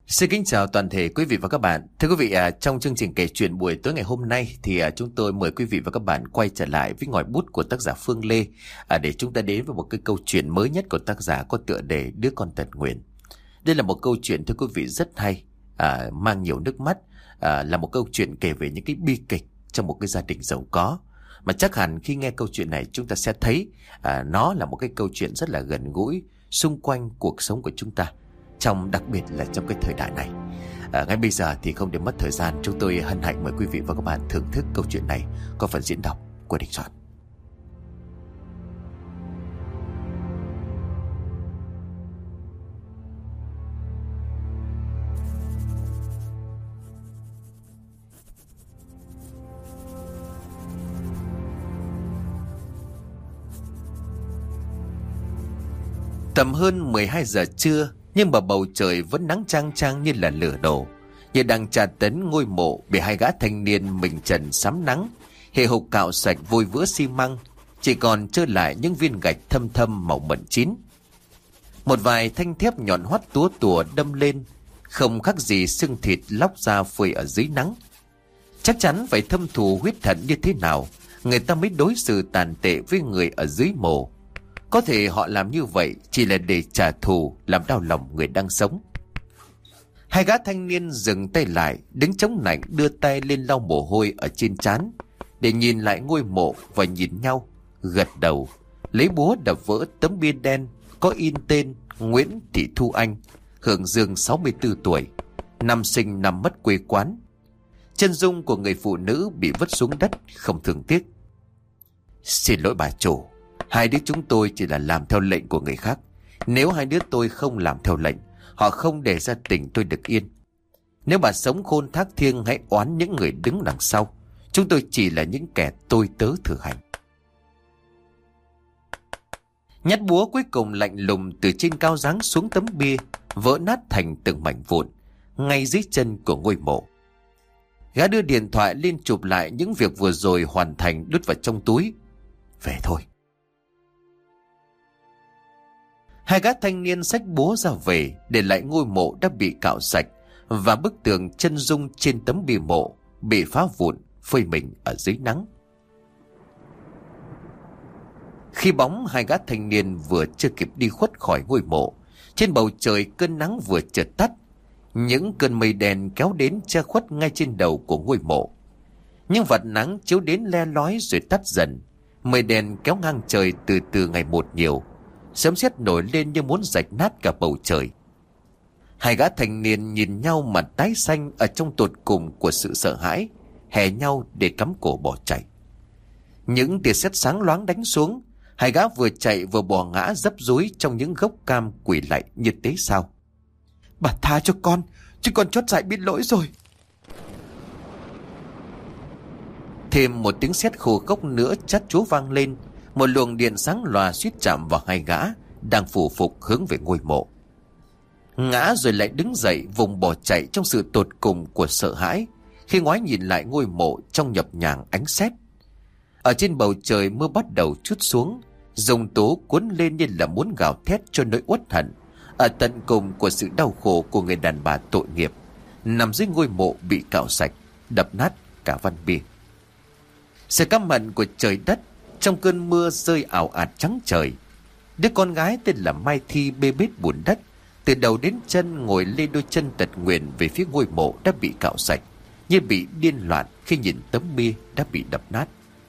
Xin kính chào toàn thể quý vị và các bạn. Thưa quý vị, trong chương trình kể chuyện buổi tối ngày hôm nay thì chúng tôi mời quý vị và các bạn quay trở lại với ngòi bút của tác giả Phương Lê để chúng ta đến với một cái câu chuyện mới nhất của tác giả có tựa đề Đứa con tật nguyền. Đây là một câu chuyện thưa quý vị rất hay, mang nhiều nước mắt, là một câu chuyện kể về những cái bi kịch trong một cái gia đình giàu có. Mà chắc hẳn khi nghe câu chuyện này chúng ta sẽ thấy nó là một cái câu chuyện rất là gần gũi xung quanh cuộc sống của chúng ta, đặc biệt là trong cái thời đại này. Ngay bây giờ thì không để mất thời gian, chúng tôi hân hạnh mời quý vị và các bạn thưởng thức câu chuyện này có phần diễn đọc của Đình Soạn. Tầm hơn 12 giờ trưa, nhưng mà bầu trời vẫn nắng chang chang như là lửa đổ, như đang tra tấn ngôi mộ bị hai gã thanh niên mình trần sám nắng, hề hục cạo sạch vôi vữa xi măng, chỉ còn trơ lại những viên gạch thâm thâm màu mận chín. Một vài thanh thép nhọn hoắt túa tủa đâm lên, không khác gì xương thịt lóc ra phơi ở dưới nắng. Chắc chắn phải thâm thù huyết hận như thế nào người ta mới đối xử tàn tệ với người ở dưới mộ. Có thể họ làm như vậy chỉ là để trả thù, làm đau lòng người đang sống. Hai gã thanh niên dừng tay lại, đứng chống nạnh, đưa tay lên lau mồ hôi ở trên trán để nhìn lại ngôi mộ và nhìn nhau, gật đầu, lấy búa đập vỡ tấm bia đen có in tên Nguyễn Thị Thu Anh, hưởng dương 64 tuổi, năm sinh năm mất quê quán. Chân dung của người phụ nữ bị vứt xuống đất không thương tiếc. Xin lỗi bà chủ, hai đứa chúng tôi chỉ là làm theo lệnh của người khác. Nếu hai đứa tôi không làm theo lệnh, họ không để gia đình tôi được yên. Nếu bà sống khôn thác thiêng, hãy oán những người đứng đằng sau. Chúng tôi chỉ là những kẻ tôi tớ thử hành. Nhát búa cuối cùng lạnh lùng từ trên cao giáng xuống tấm bia, vỡ nát thành từng mảnh vụn ngay dưới chân của ngôi mộ. Gã đưa điện thoại lên chụp lại những việc vừa rồi hoàn thành, đút vào trong túi. Về thôi. Hai gã thanh niên xách búa ra về, để lại ngôi mộ đã bị cạo sạch và bức tường chân dung trên tấm bia mộ bị phá vụn phơi mình ở dưới nắng. Khi bóng hai gã thanh niên vừa chưa kịp đi khuất khỏi ngôi mộ, trên bầu trời cơn nắng vừa chợt tắt. Những cơn mây đen kéo đến che khuất ngay trên đầu của ngôi mộ. Những vạt nắng chiếu đến le lói rồi tắt dần. Mây đen kéo ngang trời từ từ ngày một nhiều. Sấm sét nổi lên như muốn rạch nát cả bầu trời. Hai gã thanh niên nhìn nhau mặt tái xanh ở trong tột cùng của sự sợ hãi, hè nhau để cắm cổ bỏ chạy. Những tia sét sáng loáng đánh xuống, hai gã vừa chạy vừa bò ngã dấp dúi trong những gốc cam quỳ lạy như tế sao. Bà tha cho con, chứ con chót dại biết lỗi rồi. Thêm một tiếng sét khô khốc nữa chát chúa vang lên. Một luồng điện sáng lòa suýt chạm vào hai gã đang phủ phục hướng về ngôi mộ. Ngã rồi lại đứng dậy vùng bỏ chạy trong sự tột cùng của sợ hãi khi ngoái nhìn lại ngôi mộ trong nhập nhằng ánh sét. Ở trên bầu trời mưa bắt đầu trút xuống, dòng tố cuốn lên như là muốn gào thét cho nỗi uất hận ở tận cùng của sự đau khổ của người đàn bà tội nghiệp nằm dưới ngôi mộ bị cạo sạch, đập nát cả văn bia. Sự căm hận của trời đất trong cơn mưa rơi ảo ạt trắng trời. Đứa con gái tên là Mai Thi bê bết bùn đất, từ đầu đến chân ngồi lê đôi chân tật nguyền về phía ngôi mộ đã bị cạo sạch, như bị điên loạn khi nhìn tấm bia đã bị đập nát.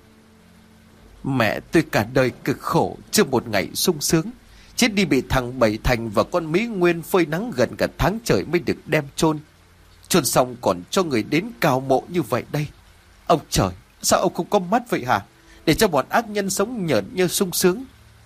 Mẹ tôi cả đời cực khổ, chưa một ngày sung sướng. Chết đi bị thằng Bảy Thành và con Mỹ Nguyên phơi nắng gần cả tháng trời mới được đem chôn. Chôn xong còn cho người đến cào mộ như vậy đây. Ông trời, sao ông không có mắt vậy hả? Để cho bọn ác nhân sống nhởn như sung sướng.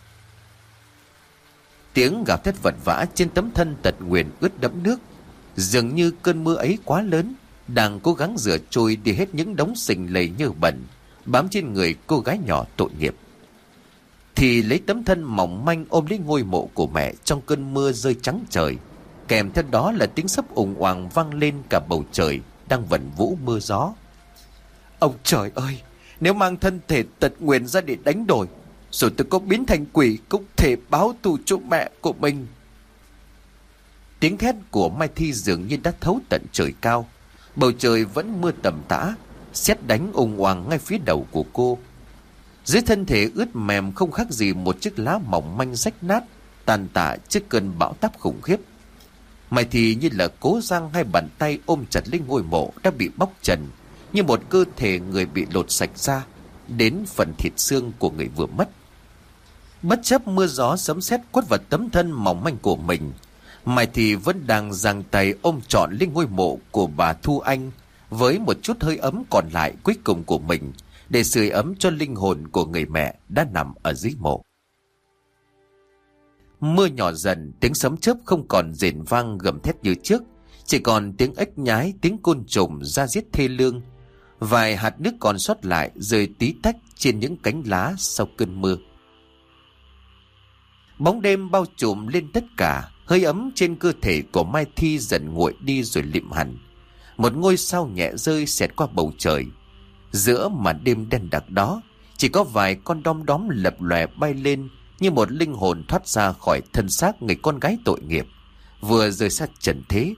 Tiếng gào thét vật vã trên tấm thân tật nguyền ướt đẫm nước. Dường như cơn mưa ấy quá lớn, đang cố gắng rửa trôi đi hết những đống sình lầy nhơ bẩn bám trên người cô gái nhỏ tội nghiệp. Thì lấy tấm thân mỏng manh ôm lấy ngôi mộ của mẹ trong cơn mưa rơi trắng trời, kèm theo đó là tiếng sấp ùng oàng vang lên cả bầu trời đang vẩn vũ mưa gió. Ông trời ơi, nếu mang thân thể tật nguyền ra để đánh đổi, rồi tôi có biến thành quỷ cũng thể báo thù cho mẹ của mình. Tiếng thét của Mai Thi dường như đã thấu tận trời cao. Bầu trời vẫn mưa tầm tã, sét đánh ùng oàng ngay phía đầu của cô. Dưới thân thể ướt mềm không khác gì một chiếc lá mỏng manh rách nát, tàn tạ trước cơn bão táp khủng khiếp. Mai Thi như là cố giang hai bàn tay ôm chặt lấy ngôi mộ đã bị bóc trần, như một cơ thể người bị lột sạch ra đến phần thịt xương của người vừa mất. Bất chấp mưa gió sấm sét quất vào tấm thân mỏng manh của mình, Mai Thi vẫn đang giang tay ôm trọn lấy ngôi mộ của bà Thu Anh với một chút hơi ấm còn lại cuối cùng của mình, để sưởi ấm cho linh hồn của người mẹ đã nằm ở dưới mộ. Mưa nhỏ dần, tiếng sấm chớp không còn rền vang gầm thét như trước, chỉ còn tiếng ếch nhái, tiếng côn trùng ra giết thê lương. Vài hạt nước còn sót lại rơi tí tách trên những cánh lá sau cơn mưa. Bóng đêm bao trùm lên tất cả, hơi ấm trên cơ thể của Mai Thi dần nguội đi rồi lịm hẳn. Một ngôi sao nhẹ rơi xẹt qua bầu trời. Giữa màn đêm đen đặc đó, chỉ có vài con đom đóm lập lòe bay lên như một linh hồn thoát ra khỏi thân xác người con gái tội nghiệp vừa rời xa trần thế.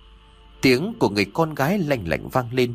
Tiếng của người con gái lanh lảnh vang lên.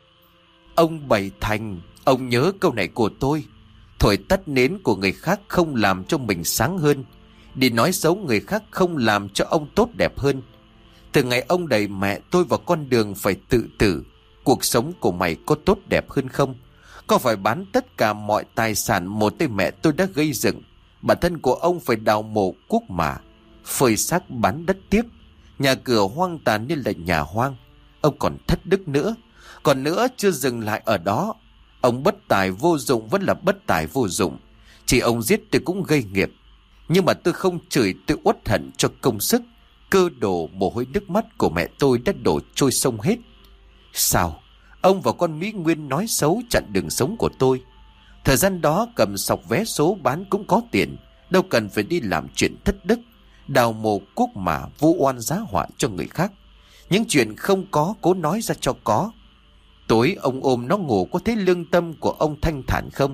Ông Bảy Thành, ông nhớ câu này của tôi. Thổi tắt nến của người khác không làm cho mình sáng hơn, đi nói xấu người khác không làm cho ông tốt đẹp hơn. Từ ngày ông đẩy mẹ tôi vào con đường phải tự tử, cuộc sống của mày có tốt đẹp hơn không? Có phải bán tất cả mọi tài sản một tay mẹ tôi đã gây dựng? Bản thân của ông phải đào mộ cuốc mả, phơi xác bán đất tiếp. Nhà cửa hoang tàn như là nhà hoang. Ông còn thất đức nữa. Còn nữa chưa dừng lại ở đó, ông bất tài vô dụng vẫn là bất tài vô dụng. Chỉ ông giết tôi cũng gây nghiệp. Nhưng mà tôi không chửi, tôi uất hận cho công sức, cơ đồ, mồ hôi nước mắt của mẹ tôi đã đổ trôi sông hết. Sao ông và con Mỹ Nguyên nói xấu chặn đường sống của tôi? Thời gian đó cầm sọc vé số bán cũng có tiền, đâu cần phải đi làm chuyện thất đức, đào mồ cuốc mả vu oan giá họa cho người khác. Những chuyện không có cố nói ra cho có. Tối ông ôm nó ngủ, có thấy lương tâm của ông thanh thản không?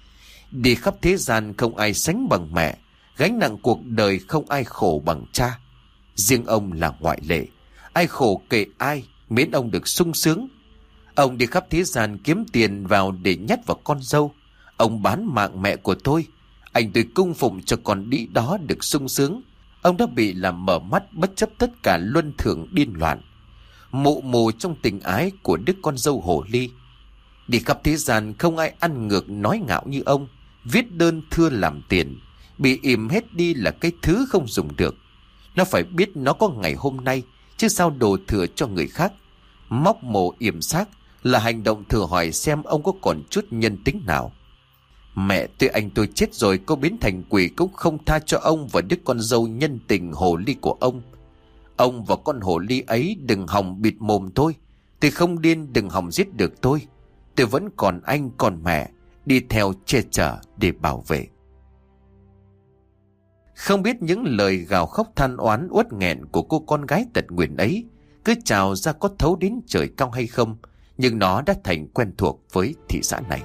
Đi khắp thế gian không ai sánh bằng mẹ, gánh nặng cuộc đời không ai khổ bằng cha. Riêng ông là ngoại lệ, ai khổ kệ ai, miễn ông được sung sướng. Ông đi khắp thế gian kiếm tiền vào để nhét vào con dâu. Ông bán mạng mẹ của tôi, anh tôi cung phụng cho con đĩ đó được sung sướng. Ông đã bị làm mở mắt bất chấp tất cả luân thường điên loạn, mụ mù trong tình ái của đứa con dâu hồ ly. Đi khắp thế gian không ai ăn ngược nói ngạo như ông, viết đơn thưa làm tiền, bị im hết đi là cái thứ không dùng được. Nó phải biết nó có ngày hôm nay, chứ sao đổ thừa cho người khác. Móc mồ yểm xác là hành động thử hỏi xem ông có còn chút nhân tính nào. Mẹ tôi anh tôi chết rồi, có biến thành quỷ cũng không tha cho ông và đứa con dâu nhân tình hồ ly của ông. Ông và con hồ ly ấy đừng hòng bịt mồm tôi. Tôi không điên, đừng hòng giết được tôi. Tôi vẫn còn anh còn mẹ, đi theo che chở để bảo vệ. Không biết những lời gào khóc than oán uất nghẹn của cô con gái tật nguyền ấy cứ trào ra có thấu đến trời cao hay không, nhưng nó đã thành quen thuộc với thị xã này.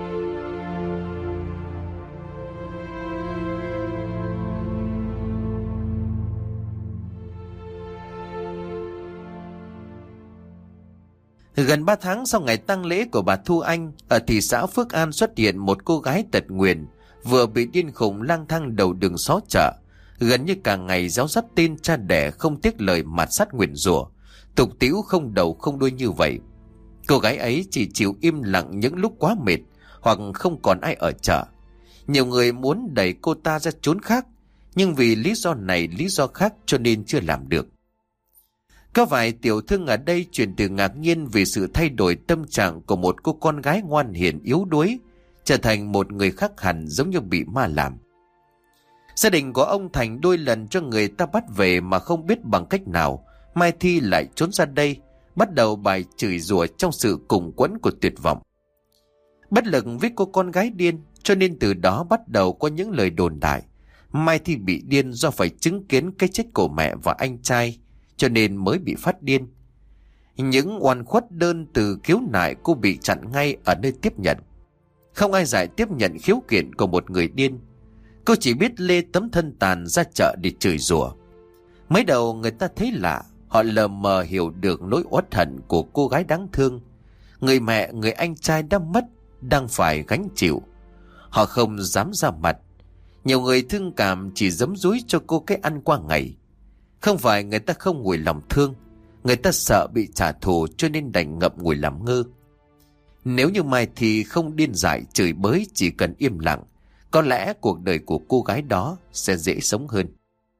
Gần 3 tháng sau ngày tang lễ của bà Thu Anh, ở thị xã Phước An xuất hiện một cô gái tật nguyền vừa bị điên khùng lang thang đầu đường xó chợ, gần như cả ngày réo rắt tên cha đẻ không tiếc lời mạt sát nguyền rủa, tục tĩu không đầu không đuôi như vậy. Cô gái ấy chỉ chịu im lặng những lúc quá mệt hoặc không còn ai ở chợ. Nhiều người muốn đẩy cô ta ra chốn khác, nhưng vì lý do này lý do khác cho nên chưa làm được. Có vài tiểu thương ở đây chuyển từ ngạc nhiên vì sự thay đổi tâm trạng của một cô con gái ngoan hiền yếu đuối trở thành một người khác hẳn, giống như bị ma làm. Gia đình của ông Thành đôi lần cho người ta bắt về mà không biết bằng cách nào, Mai Thi lại trốn ra đây, bắt đầu bài chửi rủa trong sự cùng quẫn của tuyệt vọng. Bất lực với cô con gái điên, cho nên từ đó bắt đầu có những lời đồn đại Mai Thi bị điên do phải chứng kiến cái chết của mẹ và anh trai, cho nên mới bị phát điên. Những oan khuất đơn từ khiếu nại cô bị chặn ngay ở nơi tiếp nhận. Không ai giải tiếp nhận khiếu kiện của một người điên. Cô chỉ biết lê tấm thân tàn ra chợ để chửi rủa. Mới đầu người ta thấy lạ, họ lờ mờ hiểu được nỗi uất hận của cô gái đáng thương. Người mẹ, người anh trai đã mất, đang phải gánh chịu. Họ không dám ra mặt. Nhiều người thương cảm chỉ giấm dúi cho cô cái ăn qua ngày. Không phải người ta không nguôi lòng thương, người ta sợ bị trả thù cho nên đành ngậm ngùi làm ngơ. Nếu như Mai thì không điên dại chửi bới, chỉ cần im lặng, có lẽ cuộc đời của cô gái đó sẽ dễ sống hơn.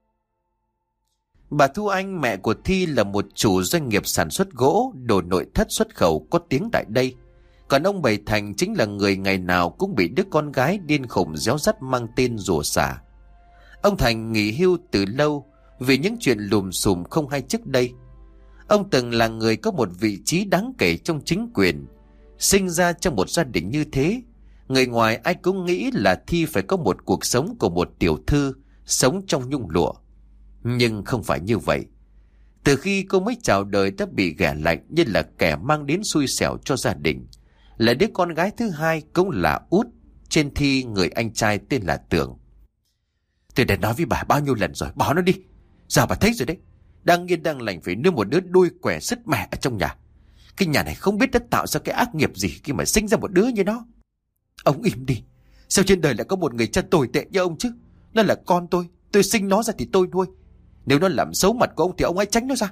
Bà Thu Anh, mẹ của Thi, là một chủ doanh nghiệp sản xuất gỗ, đồ nội thất xuất khẩu có tiếng tại đây. Còn ông Bảy Thành chính là người ngày nào cũng bị đứa con gái điên khùng réo rắt mang tên rùa xả. Ông Thành nghỉ hưu từ lâu vì những chuyện lùm xùm không hay trước đây. Ông từng là người có một vị trí đáng kể trong chính quyền. Sinh ra trong một gia đình như thế, người ngoài ai cũng nghĩ là Thi phải có một cuộc sống của một tiểu thư sống trong nhung lụa. Nhưng không phải như vậy. Từ khi cô mới chào đời đã bị ghẻ lạnh như là kẻ mang đến xui xẻo cho gia đình. Là đứa con gái thứ hai, cũng là út trên Thi người anh trai tên là Tường. Tôi đã nói với bà bao nhiêu lần rồi, bỏ nó đi. Giờ bà thấy rồi đấy, đang yên đang lành phải nuôi một đứa đuôi quẻ sứt mẻ ở trong nhà. Cái nhà này không biết đã tạo ra cái ác nghiệp gì khi mà sinh ra một đứa như nó. Ông im đi. Sao trên đời lại có một người cha tồi tệ như ông chứ? Nó là con tôi sinh nó ra thì tôi nuôi. Nếu nó làm xấu mặt của ông thì ông hãy tránh nó ra.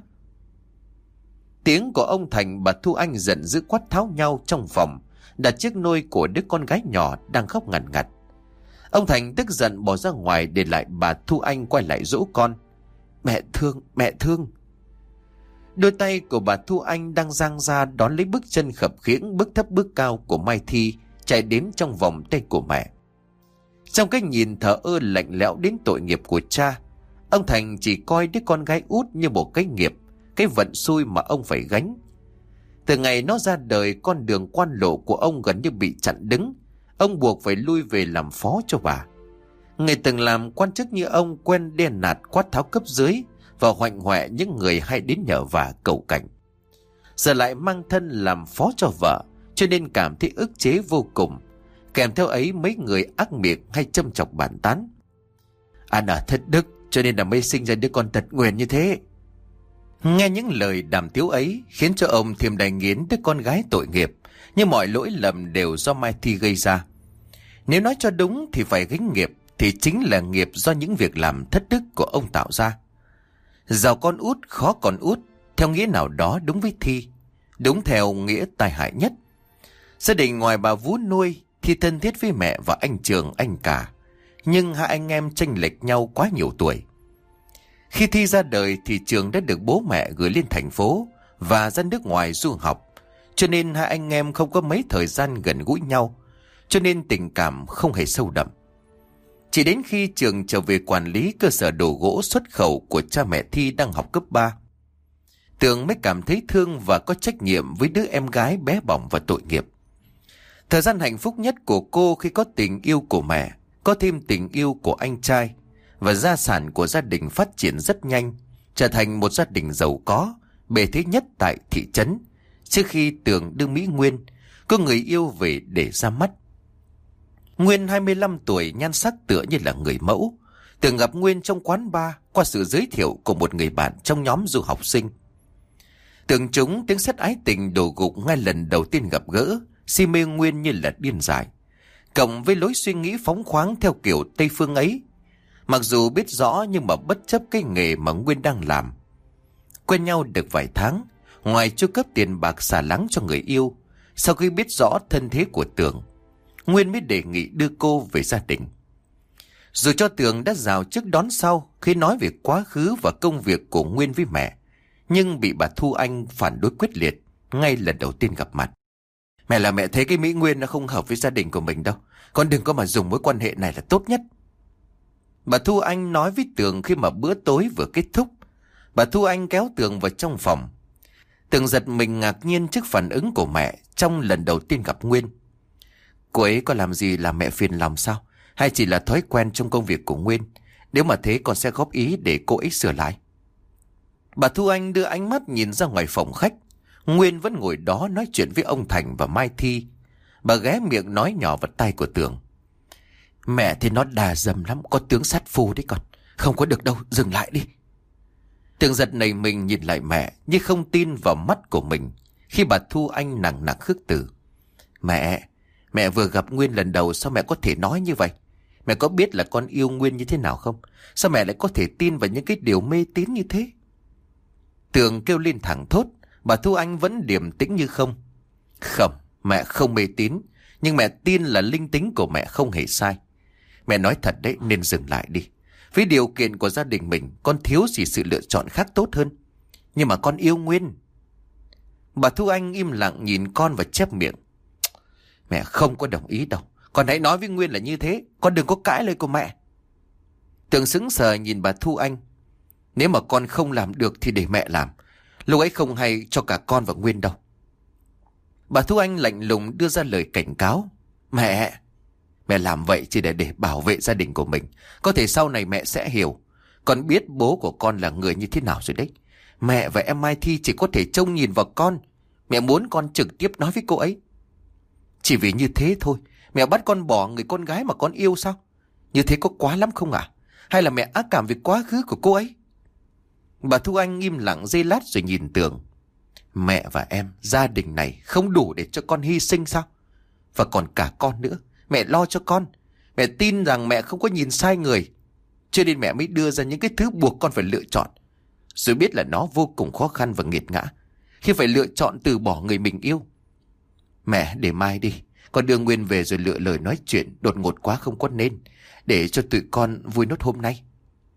Tiếng của ông Thành, bà Thu Anh giận dữ quát tháo nhau trong phòng, đặt chiếc nôi của đứa con gái nhỏ đang khóc ngằn ngặt. Ông Thành tức giận bỏ ra ngoài, để lại bà Thu Anh quay lại dỗ con. Mẹ thương. Đôi tay của bà Thu Anh đang dang ra đón lấy bước chân khập khiễng, bước thấp bước cao của Mai Thi chạy đến trong vòng tay của mẹ. Trong cái nhìn thờ ơ lạnh lẽo đến tội nghiệp của cha, ông Thành chỉ coi đứa con gái út như một cái nghiệp, cái vận xui mà ông phải gánh. Từ ngày nó ra đời, con đường quan lộ của ông gần như bị chặn đứng. Ông buộc phải lui về làm phó cho bà. Người từng làm quan chức như ông quen đe nạt quát tháo cấp dưới và hoạnh hoẹ những người hay đến nhờ vả cầu cảnh. Giờ lại mang thân làm phó cho vợ, cho nên cảm thấy ức chế vô cùng. Kèm theo ấy mấy người ác miệng hay châm chọc bàn tán. Ăn ở thất đức cho nên là mới sinh ra đứa con tật nguyền như thế. Nghe những lời đàm tiếu ấy khiến cho ông thêm đày nghiến đứa con gái tội nghiệp, nhưng mọi lỗi lầm đều do Mai Thi gây ra. Nếu nói cho đúng thì phải gánh nghiệp, thì chính là nghiệp do những việc làm thất đức của ông tạo ra. Giàu con út, khó con út, theo nghĩa nào đó đúng với Thi, đúng theo nghĩa tai hại nhất. Gia đình ngoài bà Vú nuôi, Thi thân thiết với mẹ và anh Trường, anh Cả, nhưng hai anh em chênh lệch nhau quá nhiều tuổi. Khi Thi ra đời thì Trường đã được bố mẹ gửi lên thành phố và ra nước ngoài du học, cho nên hai anh em không có mấy thời gian gần gũi nhau, cho nên tình cảm không hề sâu đậm. Chỉ đến khi Trường trở về quản lý cơ sở đồ gỗ xuất khẩu của cha mẹ Thi đang học cấp 3, Tường mới cảm thấy thương và có trách nhiệm với đứa em gái bé bỏng và tội nghiệp. Thời gian hạnh phúc nhất của cô khi có tình yêu của mẹ, có thêm tình yêu của anh trai, và gia sản của gia đình phát triển rất nhanh, trở thành một gia đình giàu có, bề thế nhất tại thị trấn, trước khi Tường đưa Mỹ Nguyên, có người yêu về để ra mắt. Nguyên 25 tuổi, nhan sắc tựa như là người mẫu. Tường gặp Nguyên trong quán bar qua sự giới thiệu của một người bạn trong nhóm du học sinh. Tường trúng tiếng sét ái tình đổ gục ngay lần đầu tiên gặp gỡ, si mê Nguyên như là điên dại. Cộng với lối suy nghĩ phóng khoáng theo kiểu Tây phương ấy, mặc dù biết rõ nhưng mà bất chấp cái nghề mà Nguyên đang làm. Quen nhau được vài tháng, ngoài chu cấp tiền bạc xả láng cho người yêu, sau khi biết rõ thân thế của Tường, Nguyên mới đề nghị đưa cô về gia đình. Dù cho Tường đã rào trước đón sau khi nói về quá khứ và công việc của Nguyên với mẹ, nhưng bị bà Thu Anh phản đối quyết liệt ngay lần đầu tiên gặp mặt. Mẹ là mẹ thấy cái Mỹ Nguyên nó không hợp với gia đình của mình đâu. Con đừng có mà dùng mối quan hệ này là tốt nhất. Bà Thu Anh nói với Tường khi mà bữa tối vừa kết thúc. Bà Thu Anh kéo Tường vào trong phòng. Tường giật mình ngạc nhiên trước phản ứng của mẹ trong lần đầu tiên gặp Nguyên. Cô ấy có làm gì làm mẹ phiền lòng sao? Hay chỉ là thói quen trong công việc của Nguyên? Nếu mà thế con sẽ góp ý để cô ấy sửa lại. Bà Thu Anh đưa ánh mắt nhìn ra ngoài phòng khách. Nguyên vẫn ngồi đó nói chuyện với ông Thành và Mai Thi. Bà ghé miệng nói nhỏ vào tai của Tường. Mẹ thì nó đà dầm lắm, có tướng sát phu đấy con. Không có được đâu, dừng lại đi. Tường giật nảy mình nhìn lại mẹ nhưng không tin vào mắt của mình khi bà Thu Anh nặng nặc khước từ. Mẹ vừa gặp Nguyên lần đầu, sao mẹ có thể nói như vậy? Mẹ có biết là con yêu Nguyên như thế nào không? Sao mẹ lại có thể tin vào những cái điều mê tín như thế? Tường kêu lên thẳng thốt. Bà Thu Anh vẫn điềm tĩnh như không. Không, mẹ không mê tín, nhưng mẹ tin là linh tính của mẹ không hề sai. Mẹ nói thật đấy, nên dừng lại đi. Với điều kiện của gia đình mình, con thiếu gì sự lựa chọn khác tốt hơn. Nhưng mà con yêu Nguyên. Bà Thu Anh im lặng nhìn con và chép miệng. Mẹ không có đồng ý đâu. Con hãy nói với Nguyên là như thế. Con đừng có cãi lời của mẹ. Tường sững sờ nhìn bà Thu Anh. Nếu mà con không làm được thì để mẹ làm. Lúc ấy không hay cho cả con và Nguyên đâu. Bà Thu Anh lạnh lùng đưa ra lời cảnh cáo. Mẹ làm vậy chỉ để bảo vệ gia đình của mình. Có thể sau này mẹ sẽ hiểu. Con biết bố của con là người như thế nào rồi đấy. Mẹ và em Mai Thi chỉ có thể trông nhìn vào con. Mẹ muốn con trực tiếp nói với cô ấy. Chỉ vì như thế thôi mẹ bắt con bỏ người con gái mà con yêu sao? Như thế có quá lắm không ạ? Hay là mẹ ác cảm về quá khứ của cô ấy? Bà Thu Anh im lặng giây lát rồi nhìn Tường. Mẹ và em, gia đình này không đủ để cho con hy sinh sao? Và còn cả con nữa. Mẹ lo cho con. Mẹ tin rằng mẹ không có nhìn sai người. Cho nên mẹ mới đưa ra những cái thứ buộc con phải lựa chọn. Rồi biết là nó vô cùng khó khăn và nghiệt ngã khi phải lựa chọn từ bỏ người mình yêu. Mẹ để mai đi. Con đưa Nguyên về rồi lựa lời nói chuyện. Đột ngột quá không có nên. Để cho tụi con vui nốt hôm nay.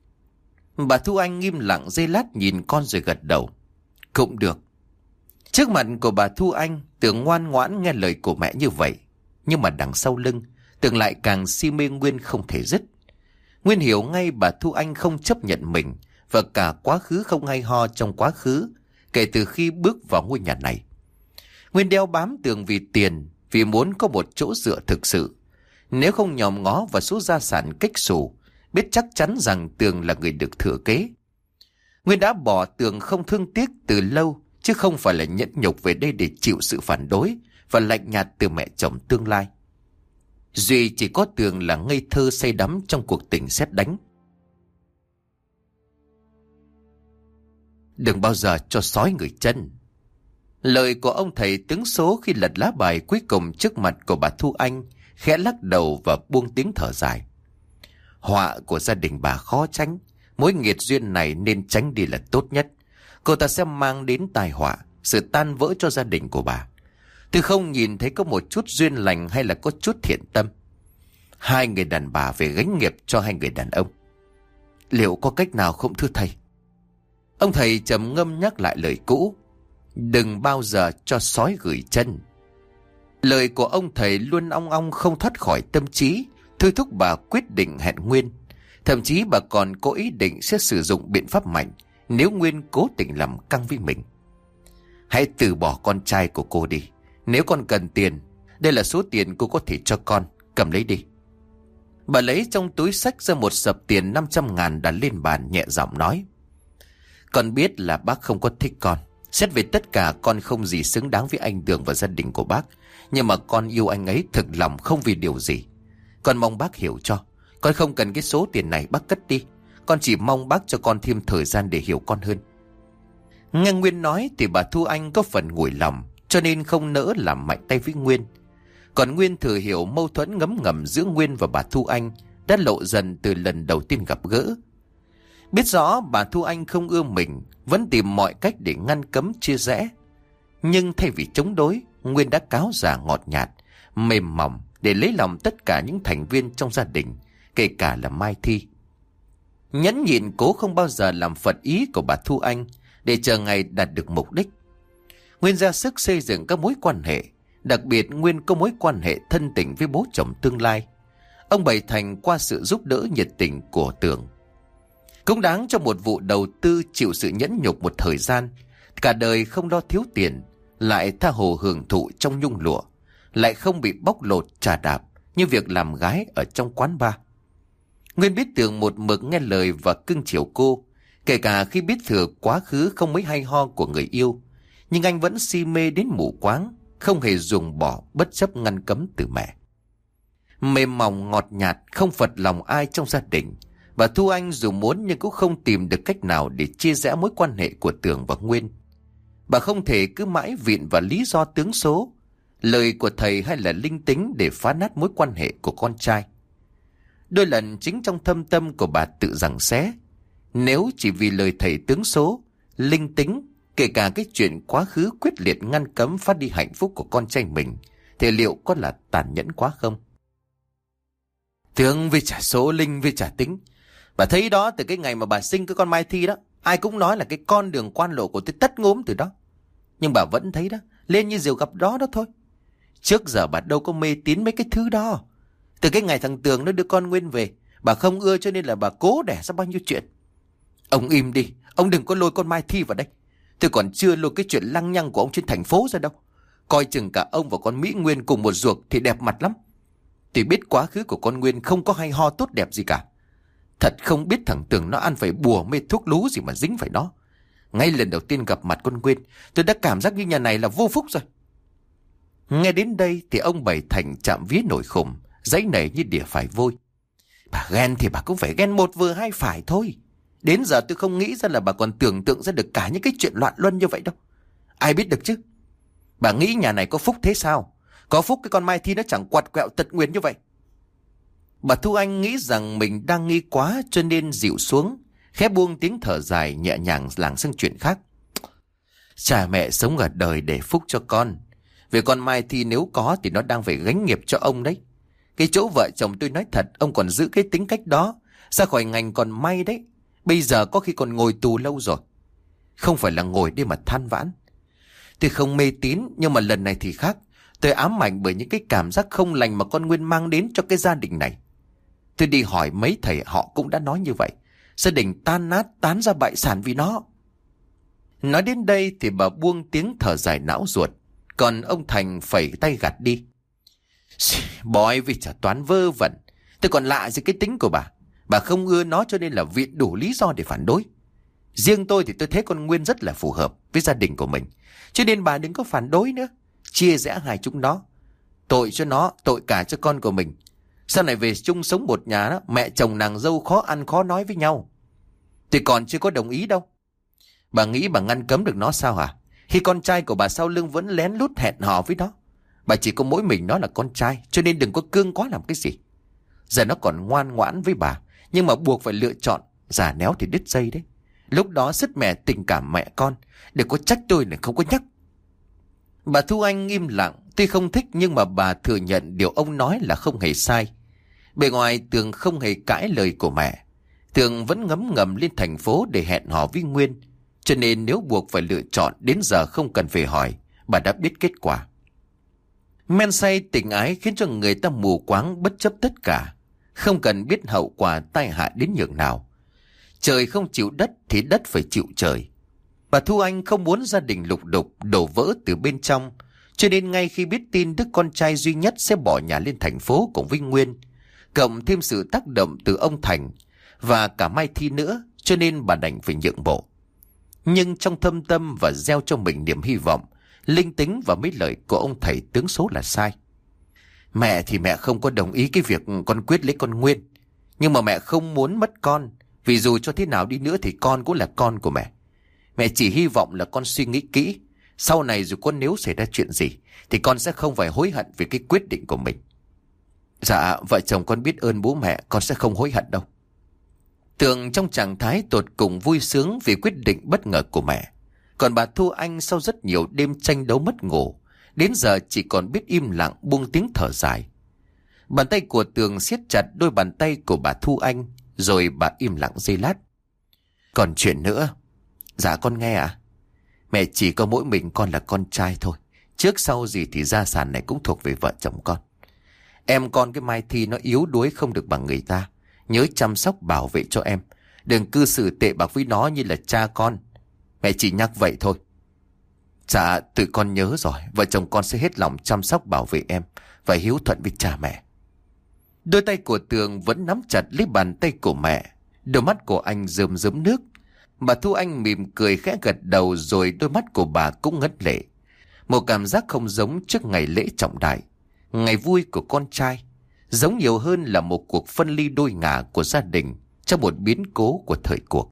Bà Thu Anh im lặng giây lát nhìn con rồi gật đầu. Cũng được. Trước mặt của bà Thu Anh, Tường ngoan ngoãn nghe lời của mẹ như vậy. Nhưng mà đằng sau lưng, Tường lại càng si mê Nguyên không thể dứt. Nguyên hiểu ngay bà Thu Anh không chấp nhận mình và cả quá khứ không hay ho trong quá khứ kể từ khi bước vào ngôi nhà này. Nguyên đeo bám Tường vì tiền, vì muốn có một chỗ dựa thực sự. Nếu không nhòm ngó vào số gia sản cách xù, biết chắc chắn rằng Tường là người được thừa kế. Nguyên đã bỏ Tường không thương tiếc từ lâu, chứ không phải là nhẫn nhục về đây để chịu sự phản đối và lạnh nhạt từ mẹ chồng tương lai. Duy chỉ có Tường là ngây thơ say đắm trong cuộc tình sét đánh. Đừng bao giờ cho sói người chân. Lời của ông thầy tướng số khi lật lá bài cuối cùng trước mặt của bà Thu Anh khẽ lắc đầu và buông tiếng thở dài. Họa của gia đình bà khó tránh, mối nghiệt duyên này nên tránh đi là tốt nhất. Cô ta sẽ mang đến tai họa, sự tan vỡ cho gia đình của bà. Tôi không nhìn thấy có một chút duyên lành hay là có chút thiện tâm. Hai người đàn bà về gánh nghiệp cho hai người đàn ông. Liệu có cách nào không thưa thầy? Ông thầy trầm ngâm nhắc lại lời cũ. Đừng bao giờ cho sói gửi chân. Lời của ông thầy luôn ong ong không thoát khỏi tâm trí, thôi thúc bà quyết định hẹn Nguyên. Thậm chí bà còn có ý định sẽ sử dụng biện pháp mạnh nếu Nguyên cố tình làm căng với mình. Hãy từ bỏ con trai của cô đi. Nếu con cần tiền, đây là số tiền cô có thể cho con, cầm lấy đi. Bà lấy trong túi xách ra một sập tiền 500.000 đặt lên bàn, nhẹ giọng nói. Con biết là bác không có thích con. Xét về tất cả, con không gì xứng đáng với anh Tường và gia đình của bác. Nhưng mà con yêu anh ấy thực lòng, không vì điều gì. Con mong bác hiểu cho. Con không cần cái số tiền này, bác cất đi. Con chỉ mong bác cho con thêm thời gian để hiểu con hơn. Nghe Nguyên nói thì bà Thu Anh có phần nguội lòng, cho nên không nỡ làm mạnh tay với Nguyên. Còn Nguyên thừa hiểu mâu thuẫn ngấm ngầm giữa Nguyên và bà Thu Anh đã lộ dần từ lần đầu tiên gặp gỡ. Biết rõ bà Thu Anh không ưa mình, vẫn tìm mọi cách để ngăn cấm chia rẽ. Nhưng thay vì chống đối, Nguyên đã cáo già ngọt nhạt, mềm mỏng để lấy lòng tất cả những thành viên trong gia đình, kể cả là Mai Thi. Nhẫn nhịn cố không bao giờ làm phật ý của bà Thu Anh để chờ ngày đạt được mục đích. Nguyên ra sức xây dựng các mối quan hệ, đặc biệt Nguyên có mối quan hệ thân tình với bố chồng tương lai. Ông bày thành qua sự giúp đỡ nhiệt tình của Tường. Cũng đáng cho một vụ đầu tư chịu sự nhẫn nhục một thời gian, cả đời không lo thiếu tiền, lại tha hồ hưởng thụ trong nhung lụa, lại không bị bóc lột chà đạp như việc làm gái ở trong quán bar. Nguyên biết Tường một mực nghe lời và cưng chiều cô, kể cả khi biết thừa quá khứ không mấy hay ho của người yêu, nhưng anh vẫn si mê đến mù quáng, không hề ruồng bỏ bất chấp ngăn cấm từ mẹ. Mềm mỏng ngọt nhạt, không phật lòng ai trong gia đình, Bà Thu Anh dù muốn nhưng cũng không tìm được cách nào để chia rẽ mối quan hệ của Tường và Nguyên. Bà không thể cứ mãi viện vào lý do tướng số, lời của thầy hay là linh tính để phá nát mối quan hệ của con trai. Đôi lần chính trong thâm tâm của bà tự giằng xé, nếu chỉ vì lời thầy tướng số, linh tính, kể cả cái chuyện quá khứ quyết liệt ngăn cấm phát đi hạnh phúc của con trai mình, thì liệu có là tàn nhẫn quá không? Tướng vì trả số, linh vì trả tính. Bà thấy đó, từ cái ngày mà bà sinh cái con Mai Thi đó, ai cũng nói là cái con đường quan lộ của tôi tất ngốm từ đó. Nhưng bà vẫn thấy đó, lên như diều gặp đó đó thôi. Trước giờ bà đâu có mê tín mấy cái thứ đó. Từ cái ngày thằng Tường nó đưa con Nguyên về, bà không ưa cho nên là bà cố đẻ ra bao nhiêu chuyện. Ông im đi, ông đừng có lôi con Mai Thi vào đây. Tôi còn chưa lôi cái chuyện lăng nhăng của ông trên thành phố ra đâu. Coi chừng cả ông và con Mỹ Nguyên cùng một ruột thì đẹp mặt lắm. Thì biết quá khứ của con Nguyên không có hay ho tốt đẹp gì cả. Thật không biết thằng Tường nó ăn phải bùa mê thuốc lú gì mà dính phải nó. Ngay lần đầu tiên gặp mặt con Nguyên, tôi đã cảm giác như nhà này là vô phúc rồi. Nghe đến đây thì ông Bảy Thành chạm vía nổi khùng, dãy nảy như đỉa phải vôi. Bà ghen thì bà cũng phải ghen một vừa hai phải thôi. Đến giờ tôi không nghĩ ra là bà còn tưởng tượng ra được cả những cái chuyện loạn luân như vậy đâu. Ai biết được chứ. Bà nghĩ nhà này có phúc thế sao? Có phúc cái con Mai Thi nó chẳng quặt quẹo tật nguyền như vậy. Bà Thu Anh nghĩ rằng mình đang nghi quá cho nên dịu xuống, khẽ buông tiếng thở dài nhẹ nhàng lảng sang chuyện khác. Cha mẹ sống ở đời để phúc cho con. Về con Mai Thi nếu có thì nó đang phải gánh nghiệp cho ông đấy. Cái chỗ vợ chồng tôi nói thật, ông còn giữ cái tính cách đó, ra khỏi ngành còn may đấy. Bây giờ có khi còn ngồi tù lâu rồi. Không phải là ngồi để mà than vãn. Tôi không mê tín, nhưng mà lần này thì khác. Tôi ám ảnh bởi những cái cảm giác không lành mà con Nguyên mang đến cho cái gia đình này. Tôi đi hỏi mấy thầy họ cũng đã nói như vậy. Gia đình tan nát tán ra bại sản vì nó. Nói đến đây thì bà buông tiếng thở dài não ruột. Còn ông Thành phẩy tay gạt đi. Bói vì chả toán vơ vẩn. Tôi còn lạ gì cái tính của bà. Bà không ưa nó cho nên là viện đủ lý do để phản đối. Riêng tôi thì tôi thấy con Nguyên rất là phù hợp với gia đình của mình. Cho nên bà đừng có phản đối nữa. Chia rẽ hai chúng nó. Tội cho nó, tội cả cho con của mình. Sau này về chung sống một nhà đó, mẹ chồng nàng dâu khó ăn khó nói với nhau. Thì còn chưa có đồng ý đâu. Bà nghĩ bà ngăn cấm được nó sao hả? Khi con trai của bà sau lưng vẫn lén lút hẹn hò với nó. Bà chỉ có mỗi mình nó là con trai, cho nên đừng có cương quá làm cái gì. Giờ nó còn ngoan ngoãn với bà, nhưng mà buộc phải lựa chọn. Giả néo thì đứt dây đấy. Lúc đó sứt mẻ tình cảm mẹ con. Đừng có trách tôi là không có nhắc. Bà Thu Anh im lặng. Tuy không thích nhưng mà bà thừa nhận điều ông nói là không hề sai. Bề ngoài Tường không hề cãi lời của mẹ. Tường vẫn ngấm ngầm lên thành phố để hẹn hò với Nguyên. Cho nên nếu buộc phải lựa chọn, đến giờ không cần phải hỏi, bà đã biết kết quả. Men say tình ái khiến cho người ta mù quáng bất chấp tất cả. Không cần biết hậu quả tai hại đến nhường nào. Trời không chịu đất thì đất phải chịu trời. Bà Thu Anh không muốn gia đình lục đục đổ vỡ từ bên trong. Cho nên ngay khi biết tin đứa con trai duy nhất sẽ bỏ nhà lên thành phố cùng với Nguyên, cộng thêm sự tác động từ ông Thành và cả Mai Thi nữa, cho nên bà đành phải nhượng bộ. Nhưng trong thâm tâm và gieo cho mình niềm hy vọng, linh tính và mấy lời của ông thầy tướng số là sai. Mẹ thì mẹ không có đồng ý cái việc con Quyết lấy con Nguyên. Nhưng mà mẹ không muốn mất con, vì dù cho thế nào đi nữa thì con cũng là con của mẹ. Mẹ chỉ hy vọng là con suy nghĩ kỹ. Sau này dù con nếu xảy ra chuyện gì thì con sẽ không phải hối hận về cái quyết định của mình. Dạ, vợ chồng con biết ơn bố mẹ, con sẽ không hối hận đâu. Tường trong trạng thái tột cùng vui sướng vì quyết định bất ngờ của mẹ. Còn bà Thu Anh sau rất nhiều đêm tranh đấu mất ngủ, đến giờ chỉ còn biết im lặng buông tiếng thở dài. Bàn tay của Tường siết chặt đôi bàn tay của bà Thu Anh, rồi bà im lặng giây lát. Còn chuyện nữa. Dạ con nghe ạ. Mẹ chỉ có mỗi mình con là con trai thôi. Trước sau gì thì gia sản này cũng thuộc về vợ chồng con. Em con cái Mai Thi nó yếu đuối không được bằng người ta. Nhớ chăm sóc bảo vệ cho em. Đừng cư xử tệ bạc với nó như là cha con. Mẹ chỉ nhắc vậy thôi. Dạ tụi con nhớ rồi. Vợ chồng con sẽ hết lòng chăm sóc bảo vệ em và hiếu thuận với cha mẹ. Đôi tay của Tường vẫn nắm chặt lấy bàn tay của mẹ. Đôi mắt của anh rơm rớm nước. Bà Thu Anh mỉm cười khẽ gật đầu, rồi đôi mắt của bà cũng ngất lệ. Một cảm giác không giống trước ngày lễ trọng đại, ngày vui của con trai, giống nhiều hơn là một cuộc phân ly đôi ngả của gia đình trong một biến cố của thời cuộc.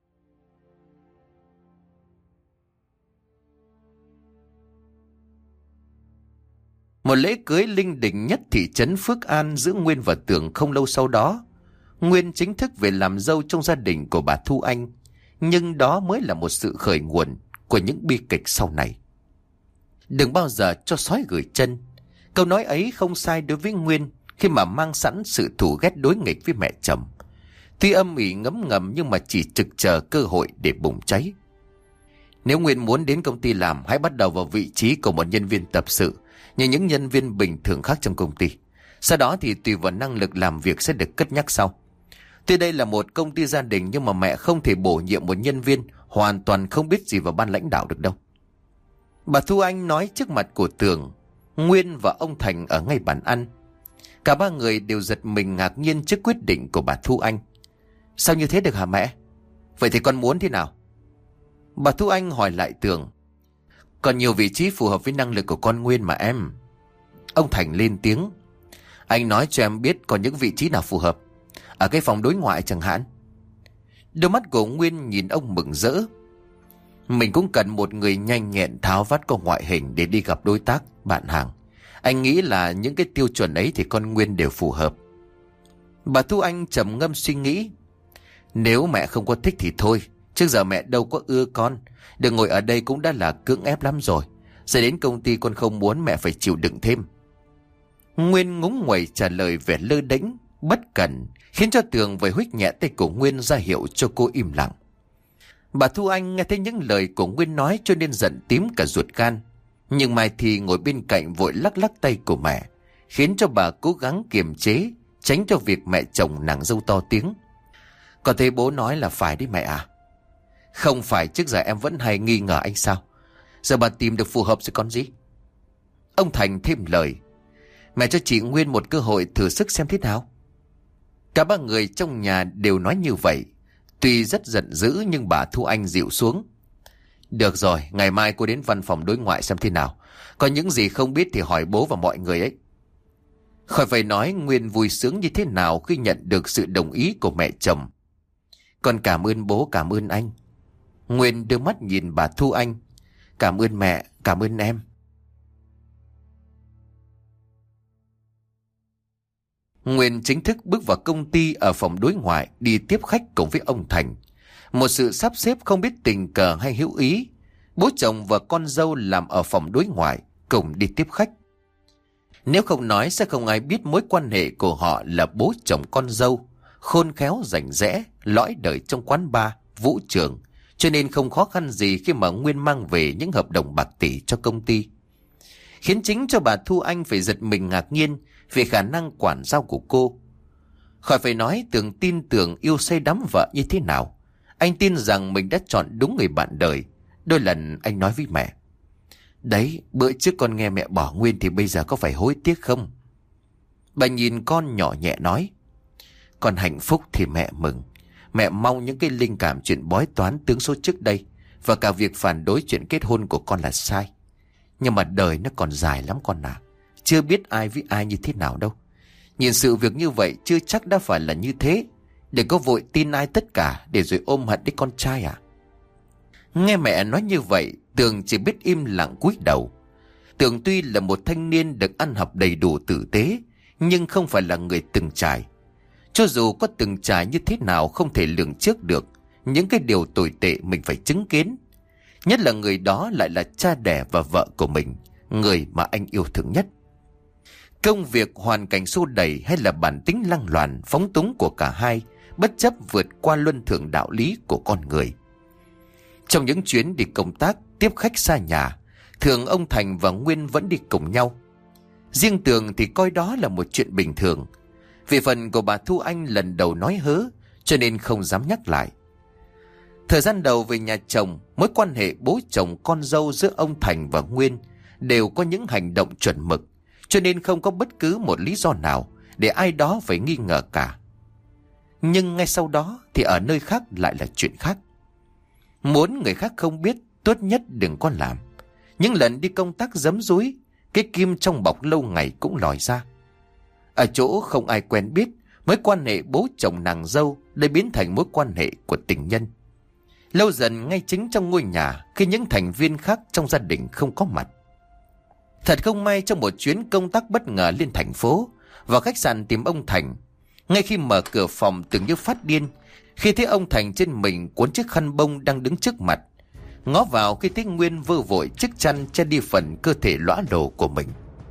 Một lễ cưới linh đình nhất thị trấn Phước An giữa Nguyên và Tường không lâu sau đó. Nguyên chính thức về làm dâu trong gia đình của bà Thu Anh. Nhưng đó mới là một sự khởi nguồn của những bi kịch sau này. Đừng bao giờ cho sói gửi chân. Câu nói ấy không sai đối với Nguyên khi mà mang sẵn sự thù ghét đối nghịch với mẹ chồng. Tuy âm ỉ ngấm ngầm nhưng mà chỉ trực chờ cơ hội để bùng cháy. Nếu Nguyên muốn đến công ty làm, hãy bắt đầu vào vị trí của một nhân viên tập sự như những nhân viên bình thường khác trong công ty. Sau đó thì tùy vào năng lực làm việc sẽ được cất nhắc sau. Tuy đây là một công ty gia đình nhưng mà mẹ không thể bổ nhiệm một nhân viên hoàn toàn không biết gì vào ban lãnh đạo được đâu. Bà Thu Anh nói trước mặt của Tường, Nguyên và ông Thành ở ngay bàn ăn. Cả ba người đều giật mình ngạc nhiên trước quyết định của bà Thu Anh. Sao như thế được hả mẹ? Vậy thì con muốn thế nào? Bà Thu Anh hỏi lại Tường. Còn nhiều vị trí phù hợp với năng lực của con Nguyên mà em. Ông Thành lên tiếng. Anh nói cho em biết có những vị trí nào phù hợp. Ở cái phòng đối ngoại chẳng hạn. Đôi mắt của Nguyên nhìn ông mừng rỡ. Mình cũng cần một người nhanh nhẹn tháo vát có ngoại hình để đi gặp đối tác, bạn hàng. Anh nghĩ là những cái tiêu chuẩn ấy thì con Nguyên đều phù hợp. Bà Thu Anh trầm ngâm suy nghĩ. Nếu mẹ không có thích thì thôi. Trước giờ mẹ đâu có ưa con. Đừng ngồi ở đây cũng đã là cưỡng ép lắm rồi. Giờ đến công ty con không muốn mẹ phải chịu đựng thêm. Nguyên ngúng nguẩy trả lời vẻ lơ đễnh, bất cẩn, khiến cho Tường vẫy huých nhẹ tay của Nguyên ra hiệu cho cô im lặng. Bà Thu Anh nghe thấy những lời của Nguyên nói cho nên giận tím cả ruột gan. Nhưng Mai thì ngồi bên cạnh vội lắc lắc tay của mẹ, khiến cho bà cố gắng kiềm chế, tránh cho việc mẹ chồng nàng dâu to tiếng. Còn thấy bố nói là phải đấy mẹ à? Không phải, trước giờ em vẫn hay nghi ngờ anh sao? Giờ bà tìm được phù hợp rồi con gì? Ông Thành thêm lời. Mẹ cho chị Nguyên một cơ hội thử sức xem thế nào. Cả ba người trong nhà đều nói như vậy. Tuy rất giận dữ nhưng bà Thu Anh dịu xuống. Được rồi, ngày mai cô đến văn phòng đối ngoại xem thế nào. Có những gì không biết thì hỏi bố và mọi người ấy. Khỏi phải nói Nguyên vui sướng như thế nào khi nhận được sự đồng ý của mẹ chồng. Con cảm ơn bố, cảm ơn anh. Nguyên đưa mắt nhìn bà Thu Anh. Cảm ơn mẹ, cảm ơn em. Nguyên chính thức bước vào công ty ở phòng đối ngoại đi tiếp khách cùng với ông Thành. Một sự sắp xếp không biết tình cờ hay hữu ý. Bố chồng và con dâu làm ở phòng đối ngoại cùng đi tiếp khách. Nếu không nói sẽ không ai biết mối quan hệ của họ là bố chồng con dâu, khôn khéo rành rẽ, lõi đời trong quán bar, vũ trường, cho nên không khó khăn gì khi mà Nguyên mang về những hợp đồng bạc tỷ cho công ty. Khiến chính cho bà Thu Anh phải giật mình ngạc nhiên về khả năng quản giao của cô. Khỏi phải nói Tường tin tưởng yêu say đắm vợ như thế nào. Anh tin rằng mình đã chọn đúng người bạn đời. Đôi lần anh nói với mẹ, đấy, bữa trước con nghe mẹ bỏ Nguyên thì bây giờ có phải hối tiếc không? Bà nhìn con nhỏ nhẹ nói, con hạnh phúc thì mẹ mừng. Mẹ mong những cái linh cảm chuyện bói toán tướng số trước đây và cả việc phản đối chuyện kết hôn của con là sai. Nhưng mà đời nó còn dài lắm con à. Chưa biết ai với ai như thế nào đâu. Nhìn sự việc như vậy chưa chắc đã phải là như thế. Đừng có vội tin ai tất cả để rồi ôm hận đến con trai à. Nghe mẹ nói như vậy, Tường chỉ biết im lặng cúi đầu. Tường tuy là một thanh niên được ăn học đầy đủ tử tế, nhưng không phải là người từng trải. Cho dù có từng trải như thế nào không thể lường trước được những cái điều tồi tệ mình phải chứng kiến. Nhất là người đó lại là cha đẻ và vợ của mình, người mà anh yêu thương nhất. Công việc, hoàn cảnh xô đẩy hay là bản tính lăng loàn, phóng túng của cả hai, bất chấp vượt qua luân thường đạo lý của con người. Trong những chuyến đi công tác, tiếp khách xa nhà, thường ông Thành và Nguyên vẫn đi cùng nhau. Riêng Tường thì coi đó là một chuyện bình thường. Vì phần của bà Thu Anh lần đầu nói hớ, cho nên không dám nhắc lại. Thời gian đầu về nhà chồng, mối quan hệ bố chồng con dâu giữa ông Thành và Nguyên đều có những hành động chuẩn mực, cho nên không có bất cứ một lý do nào để ai đó phải nghi ngờ cả. Nhưng ngay sau đó thì ở nơi khác lại là chuyện khác. Muốn người khác không biết, tốt nhất đừng có làm. Những lần đi công tác giấm dúi, cái kim trong bọc lâu ngày cũng lòi ra. Ở chỗ không ai quen biết, mối quan hệ bố chồng nàng dâu đã biến thành mối quan hệ của tình nhân. Lâu dần ngay chính trong ngôi nhà, khi những thành viên khác trong gia đình không có mặt. Thật không may, trong một chuyến công tác bất ngờ lên thành phố, vào khách sạn tìm ông Thành. Ngay khi mở cửa phòng, tưởng như phát điên khi thấy ông Thành trên mình cuốn chiếc khăn bông đang đứng trước mặt. Ngó vào khi thấy Nguyên vơ vội chiếc chăn che đi phần cơ thể lõa lồ của mình.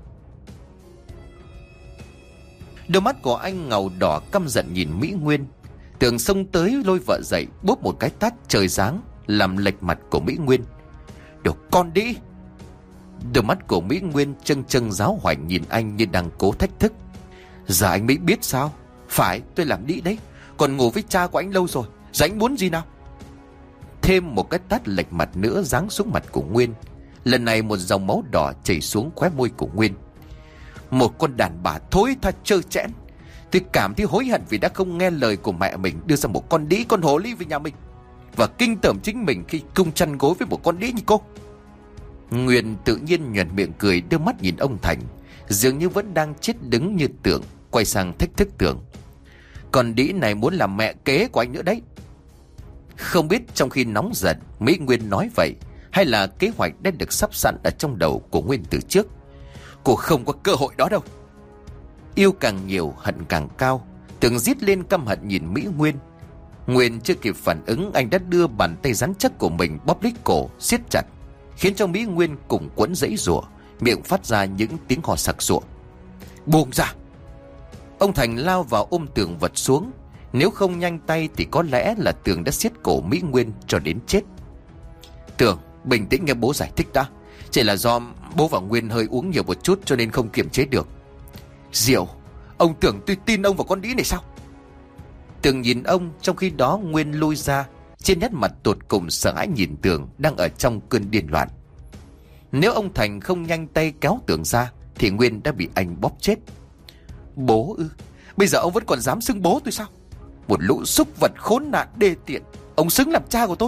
Đôi mắt của anh ngầu đỏ căm giận nhìn Mỹ Nguyên. Tường xông tới lôi vợ dậy, bóp một cái tát trời giáng làm lệch mặt của Mỹ Nguyên. Đồ con đi! Đôi mắt của Mỹ Nguyên trân trân giáo hoành nhìn anh như đang cố thách thức. Giờ anh mới biết sao? Phải, tôi làm đĩ đấy. Còn ngủ với cha của anh lâu rồi. Giờ anh muốn gì nào? Thêm một cái tát lệch mặt nữa giáng xuống mặt của Nguyên. Lần này một dòng máu đỏ chảy xuống khóe môi của Nguyên. Một con đàn bà thối tha trơ trẽn. Tôi cảm thấy hối hận vì đã không nghe lời của mẹ mình, đưa ra một con đĩ, con hồ ly về nhà mình, và kinh tởm chính mình khi chung chăn gối với một con đĩ như cô. Nguyên tự nhiên nhoẻn miệng cười, đưa mắt nhìn ông Thành, dường như vẫn đang chết đứng như tượng, quay sang thách thức Tường. Con đĩ này muốn làm mẹ kế của anh nữa đấy. Không biết trong khi nóng giận Mỹ Nguyên nói vậy, hay là kế hoạch đã được sắp sẵn ở trong đầu của Nguyên từ trước. Cô không có cơ hội đó đâu. Yêu càng nhiều, hận càng cao. Tường rít lên căm hận nhìn Mỹ Nguyên. Nguyên chưa kịp phản ứng, anh đã đưa bàn tay rắn chắc của mình bóp lấy cổ, siết chặt, khiến cho Mỹ Nguyên cùng quẫn giãy giụa, miệng phát ra những tiếng hò sặc sụa. Buông ra! Ông Thành lao vào ôm Tường vật xuống. Nếu không nhanh tay thì có lẽ là Tường đã siết cổ Mỹ Nguyên cho đến chết. Tường, bình tĩnh nghe bố giải thích đã. Chỉ là do bố và Nguyên hơi uống nhiều một chút cho nên không kiềm chế được. Diệu, ông tưởng tôi tin ông vào con đĩ này sao? Tường nhìn ông, trong khi đó Nguyên lui ra, trên nét mặt tột cùng sợ hãi nhìn Tường đang ở trong cơn điên loạn. Nếu ông Thành không nhanh tay kéo Tường ra thì Nguyên đã bị anh bóp chết. Bố ư? Bây giờ ông vẫn còn dám xưng bố tôi sao? Một lũ súc vật khốn nạn đê tiện, ông xứng làm cha của tôi?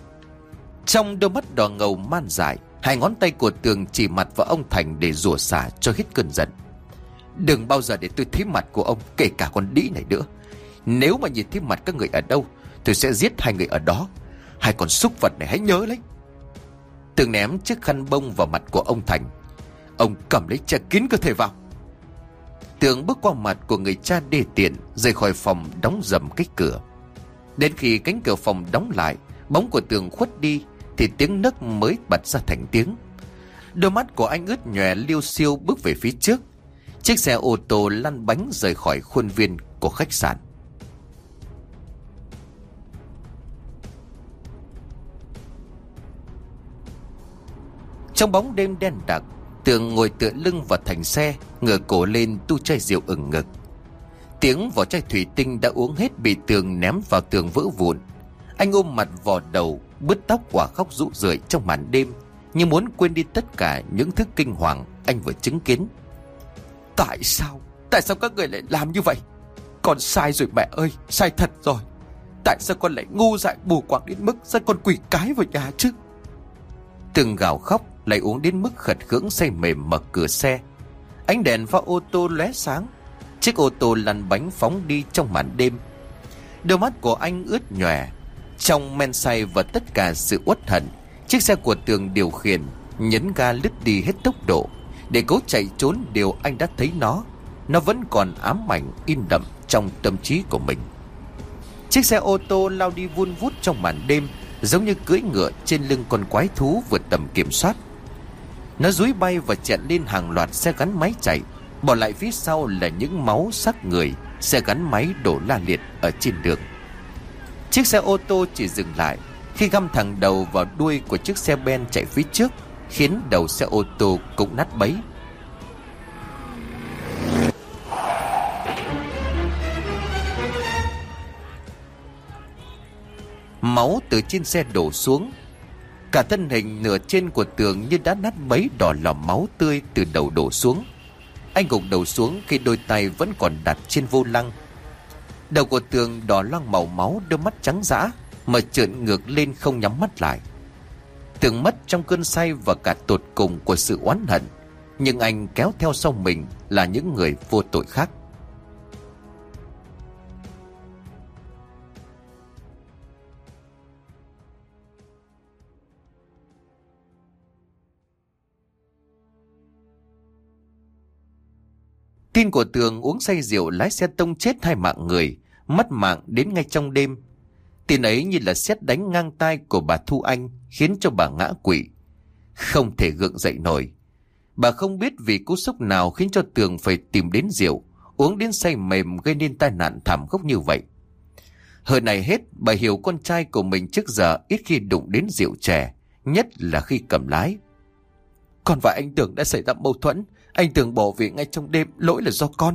Trong đôi mắt đỏ ngầu man dại, hai ngón tay của Tường chỉ mặt vào ông Thành để rủa xả cho hết cơn giận. Đừng bao giờ để tôi thấy mặt của ông, kể cả con đĩ này nữa. Nếu mà nhìn thấy mặt các người ở đâu, tôi sẽ giết hai người ở đó. Hai con súc vật này hãy nhớ lấy. Tường ném chiếc khăn bông vào mặt của ông Thành. Ông cầm lấy che kín cơ thể vào. Tường bước qua mặt của người cha đê tiện, rời khỏi phòng, đóng dầm cái cửa. Đến khi cánh cửa phòng đóng lại, bóng của Tường khuất đi, thì tiếng nấc mới bật ra thành tiếng. Đôi mắt của anh ướt nhòe liêu xiêu bước về phía trước. Chiếc xe ô tô lăn bánh rời khỏi khuôn viên của khách sạn. Trong bóng đêm đen đặc, Tường ngồi tựa lưng vào thành xe, ngửa cổ lên tu chai rượu ửng ngực. Tiếng vỏ chai thủy tinh đã uống hết bị Tường ném vào tường vỡ vụn. Anh ôm mặt vò đầu, bứt tóc quả khóc rũ rượi trong màn đêm, như muốn quên đi tất cả những thứ kinh hoàng anh vừa chứng kiến. Tại sao các người lại làm như vậy? Con sai rồi mẹ ơi, sai thật rồi. Tại sao con lại ngu dại mù quáng đến mức dẫn con quỷ cái vào nhà chứ? Tường gào khóc, lại uống đến mức khật khưỡng say mềm mở cửa xe. Ánh đèn pha ô tô lóe sáng. Chiếc ô tô lăn bánh phóng đi trong màn đêm. Đôi mắt của anh ướt nhòe. Trong men say và tất cả sự uất hận, chiếc xe của Tường điều khiển nhấn ga lướt đi hết tốc độ để cố chạy trốn điều anh đã thấy nó vẫn còn ám ảnh in đậm trong tâm trí của mình. Chiếc xe ô tô lao đi vun vút trong màn đêm, giống như cưỡi ngựa trên lưng con quái thú vượt tầm kiểm soát. Nó dúi bay và chẹn lên hàng loạt xe gắn máy chạy, bỏ lại phía sau là những máu xác người, xe gắn máy đổ la liệt ở trên đường. Chiếc xe ô tô chỉ dừng lại khi găm thẳng đầu vào đuôi của chiếc xe ben chạy phía trước, khiến đầu xe ô tô cũng nát bấy. Máu từ trên xe đổ xuống. Cả thân hình nửa trên của Tường như đã nát bấy, đỏ lòm máu tươi từ đầu đổ xuống. Anh gục đầu xuống khi đôi tay vẫn còn đặt trên vô lăng. Đầu của Tường đỏ loang màu máu, đôi mắt trắng dã mà trợn ngược lên không nhắm mắt lại. Tường mất trong cơn say và cả tột cùng của sự oán hận, nhưng anh kéo theo sau mình là những người vô tội khác. Tin của Tường uống say rượu lái xe tông chết 2 mạng người, mất mạng đến ngay trong đêm. Tin ấy như là sét đánh ngang tai của bà Thu Anh, khiến cho bà ngã quỵ, không thể gượng dậy nổi. Bà không biết vì cú sốc nào khiến cho Tường phải tìm đến rượu, uống đến say mềm gây nên tai nạn thảm khốc như vậy. Hơn này hết, bà hiểu con trai của mình trước giờ ít khi đụng đến rượu chè, nhất là khi cầm lái. Con và anh Tường đã xảy ra mâu thuẫn, anh Tường bỏ về ngay trong đêm, lỗi là do con.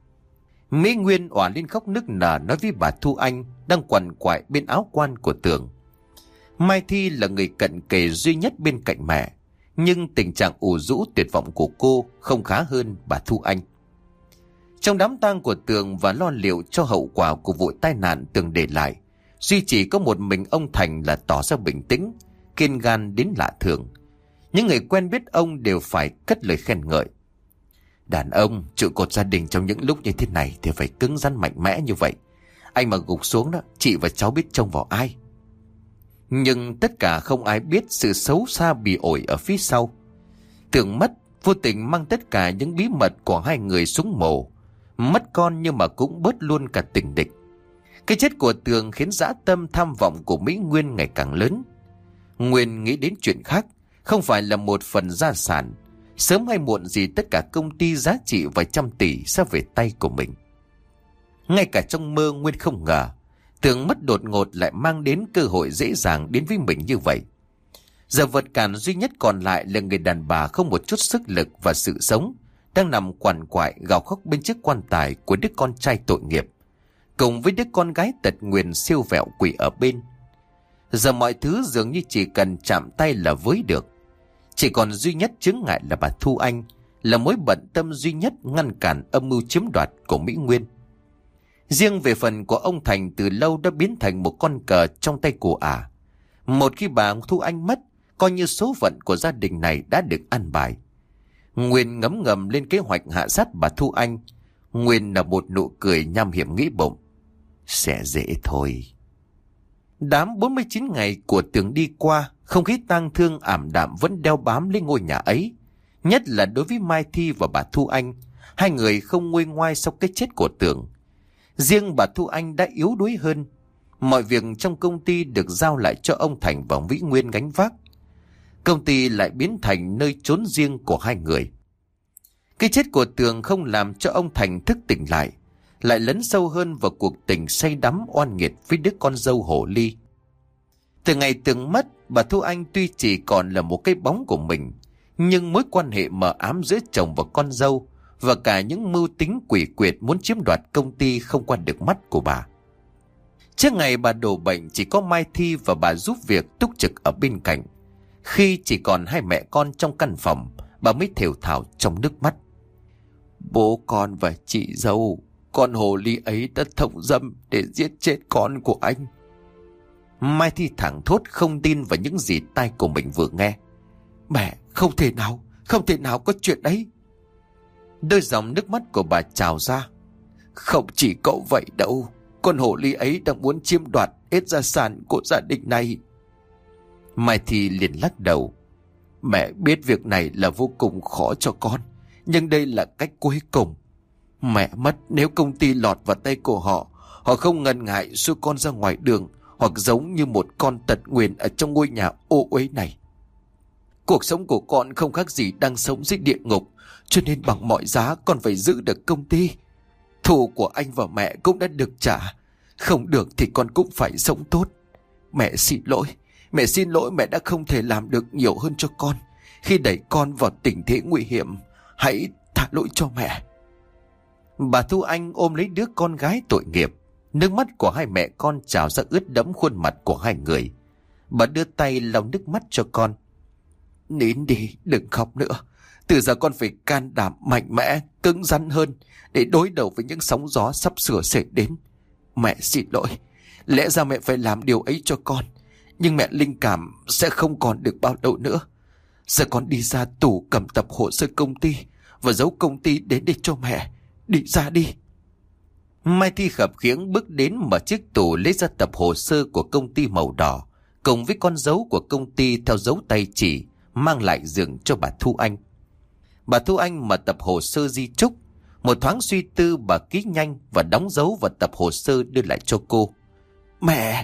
Mỹ Nguyên òa lên khóc nức nở nói với bà Thu Anh đang quằn quại bên áo quan của Tường. Mai Thi là người cận kề duy nhất bên cạnh mẹ, nhưng tình trạng ủ rũ tuyệt vọng của cô không khá hơn bà Thu Anh. Trong đám tang của Tường và lo liệu cho hậu quả của vụ tai nạn Tường để lại, duy chỉ có một mình ông Thành là tỏ ra bình tĩnh, kiên gan đến lạ thường. Những người quen biết ông đều phải cất lời khen ngợi. Đàn ông trụ cột gia đình trong những lúc như thế này thì phải cứng rắn mạnh mẽ như vậy. Anh mà gục xuống đó, chị và cháu biết trông vào ai. Nhưng tất cả không ai biết sự xấu xa bỉ ổi ở phía sau. Tường mất, vô tình mang tất cả những bí mật của 2 người xuống mồ. Mất con nhưng mà cũng bớt luôn cả tình địch. Cái chết của Tường khiến dã tâm tham vọng của Mỹ Nguyên ngày càng lớn. Nguyên nghĩ đến chuyện khác, không phải là một phần gia sản. Sớm hay muộn gì tất cả công ty giá trị vài trăm tỷ sẽ về tay của mình. Ngay cả trong mơ Nguyên không ngờ Tường mất đột ngột lại mang đến cơ hội dễ dàng đến với mình như vậy. Giờ vật cản duy nhất còn lại là người đàn bà không một chút sức lực và sự sống, đang nằm quằn quại gào khóc bên chiếc quan tài của đứa con trai tội nghiệp, cùng với đứa con gái tật nguyền siêu vẹo quỷ ở bên. Giờ mọi thứ dường như chỉ cần chạm tay là với được. Chỉ còn duy nhất chướng ngại là bà Thu Anh, là mối bận tâm duy nhất ngăn cản âm mưu chiếm đoạt của Mỹ Nguyên. Riêng về phần của ông Thành từ lâu đã biến thành một con cờ trong tay của ả. Một khi bà Thu Anh mất, coi như số phận của gia đình này đã được an bài. Nguyên ngấm ngầm lên kế hoạch hạ sát bà Thu Anh. Nguyên là một nụ cười nham hiểm nghĩ bụng. Sẽ dễ thôi. Đám 49 ngày của Tường đi qua, không khí tang thương ảm đạm vẫn đeo bám lên ngôi nhà ấy. Nhất là đối với Mai Thi và bà Thu Anh, 2 người không nguôi ngoai sau cái chết của Tường. Riêng bà Thu Anh đã yếu đuối hơn. Mọi việc trong công ty được giao lại cho ông Thành và Mỹ Nguyên gánh vác. Công ty lại biến thành nơi trốn riêng của 2 người. Cái chết của Tường không làm cho ông Thành thức tỉnh lại lấn sâu hơn vào cuộc tình say đắm oan nghiệt với đứa con dâu hồ ly. Từ ngày Tường mất, bà Thu Anh tuy chỉ còn là một cái bóng của mình, nhưng mối quan hệ mờ ám giữa chồng và con dâu và cả những mưu tính quỷ quyệt muốn chiếm đoạt công ty không qua được mắt của bà. Trước ngày bà đổ bệnh, chỉ có Mai Thi và bà giúp việc túc trực ở bên cạnh. Khi chỉ còn 2 mẹ con trong căn phòng, bà mới thều thào trong nước mắt. Bố con và chị dâu, con hồ ly ấy đã thông dâm để giết chết con của anh. Mai Thi thẳng thốt không tin vào những gì tai của mình vừa nghe. Mẹ, không thể nào có chuyện ấy. Đôi dòng nước mắt của bà trào ra. Không chỉ cậu vậy đâu, con hồ ly ấy đang muốn chiếm đoạt hết gia sản của gia đình này. Mai Thi liền lắc đầu. Mẹ biết việc này là vô cùng khó cho con, nhưng đây là cách cuối cùng. Mẹ mất, nếu công ty lọt vào tay của họ không ngần ngại xua con ra ngoài đường, hoặc giống như một con tật nguyền ở trong ngôi nhà ô uế này. Cuộc sống của con không khác gì đang sống dưới địa ngục, cho nên bằng mọi giá con phải giữ được công ty. Thù của anh và mẹ cũng đã được trả, không được thì con cũng phải sống tốt. Mẹ xin lỗi, mẹ đã không thể làm được nhiều hơn cho con khi đẩy con vào tình thế nguy hiểm. Hãy tha lỗi cho mẹ. Bà Thu Anh ôm lấy đứa con gái tội nghiệp. Nước mắt của 2 mẹ con trào ra ướt đẫm khuôn mặt của 2 người. Bà đưa tay lau nước mắt cho con. Nín đi, đừng khóc nữa. Từ giờ con phải can đảm mạnh mẽ, cứng rắn hơn để đối đầu với những sóng gió sắp sửa xảy đến. Mẹ xin lỗi, lẽ ra mẹ phải làm điều ấy cho con, nhưng mẹ linh cảm sẽ không còn được bao lâu nữa. Giờ con đi ra tủ cầm tập hồ sơ công ty và giấu công ty đến đây cho mẹ. Đi ra đi. Mai Thi khập khiễng bước đến mở chiếc tủ, lấy ra tập hồ sơ của công ty màu đỏ cùng với con dấu của công ty theo dấu tay chỉ, mang lại giường cho bà Thu Anh. Bà Thu Anh mở tập hồ sơ di chúc. Một thoáng suy tư, bà ký nhanh và đóng dấu vào tập hồ sơ đưa lại cho cô. Mẹ!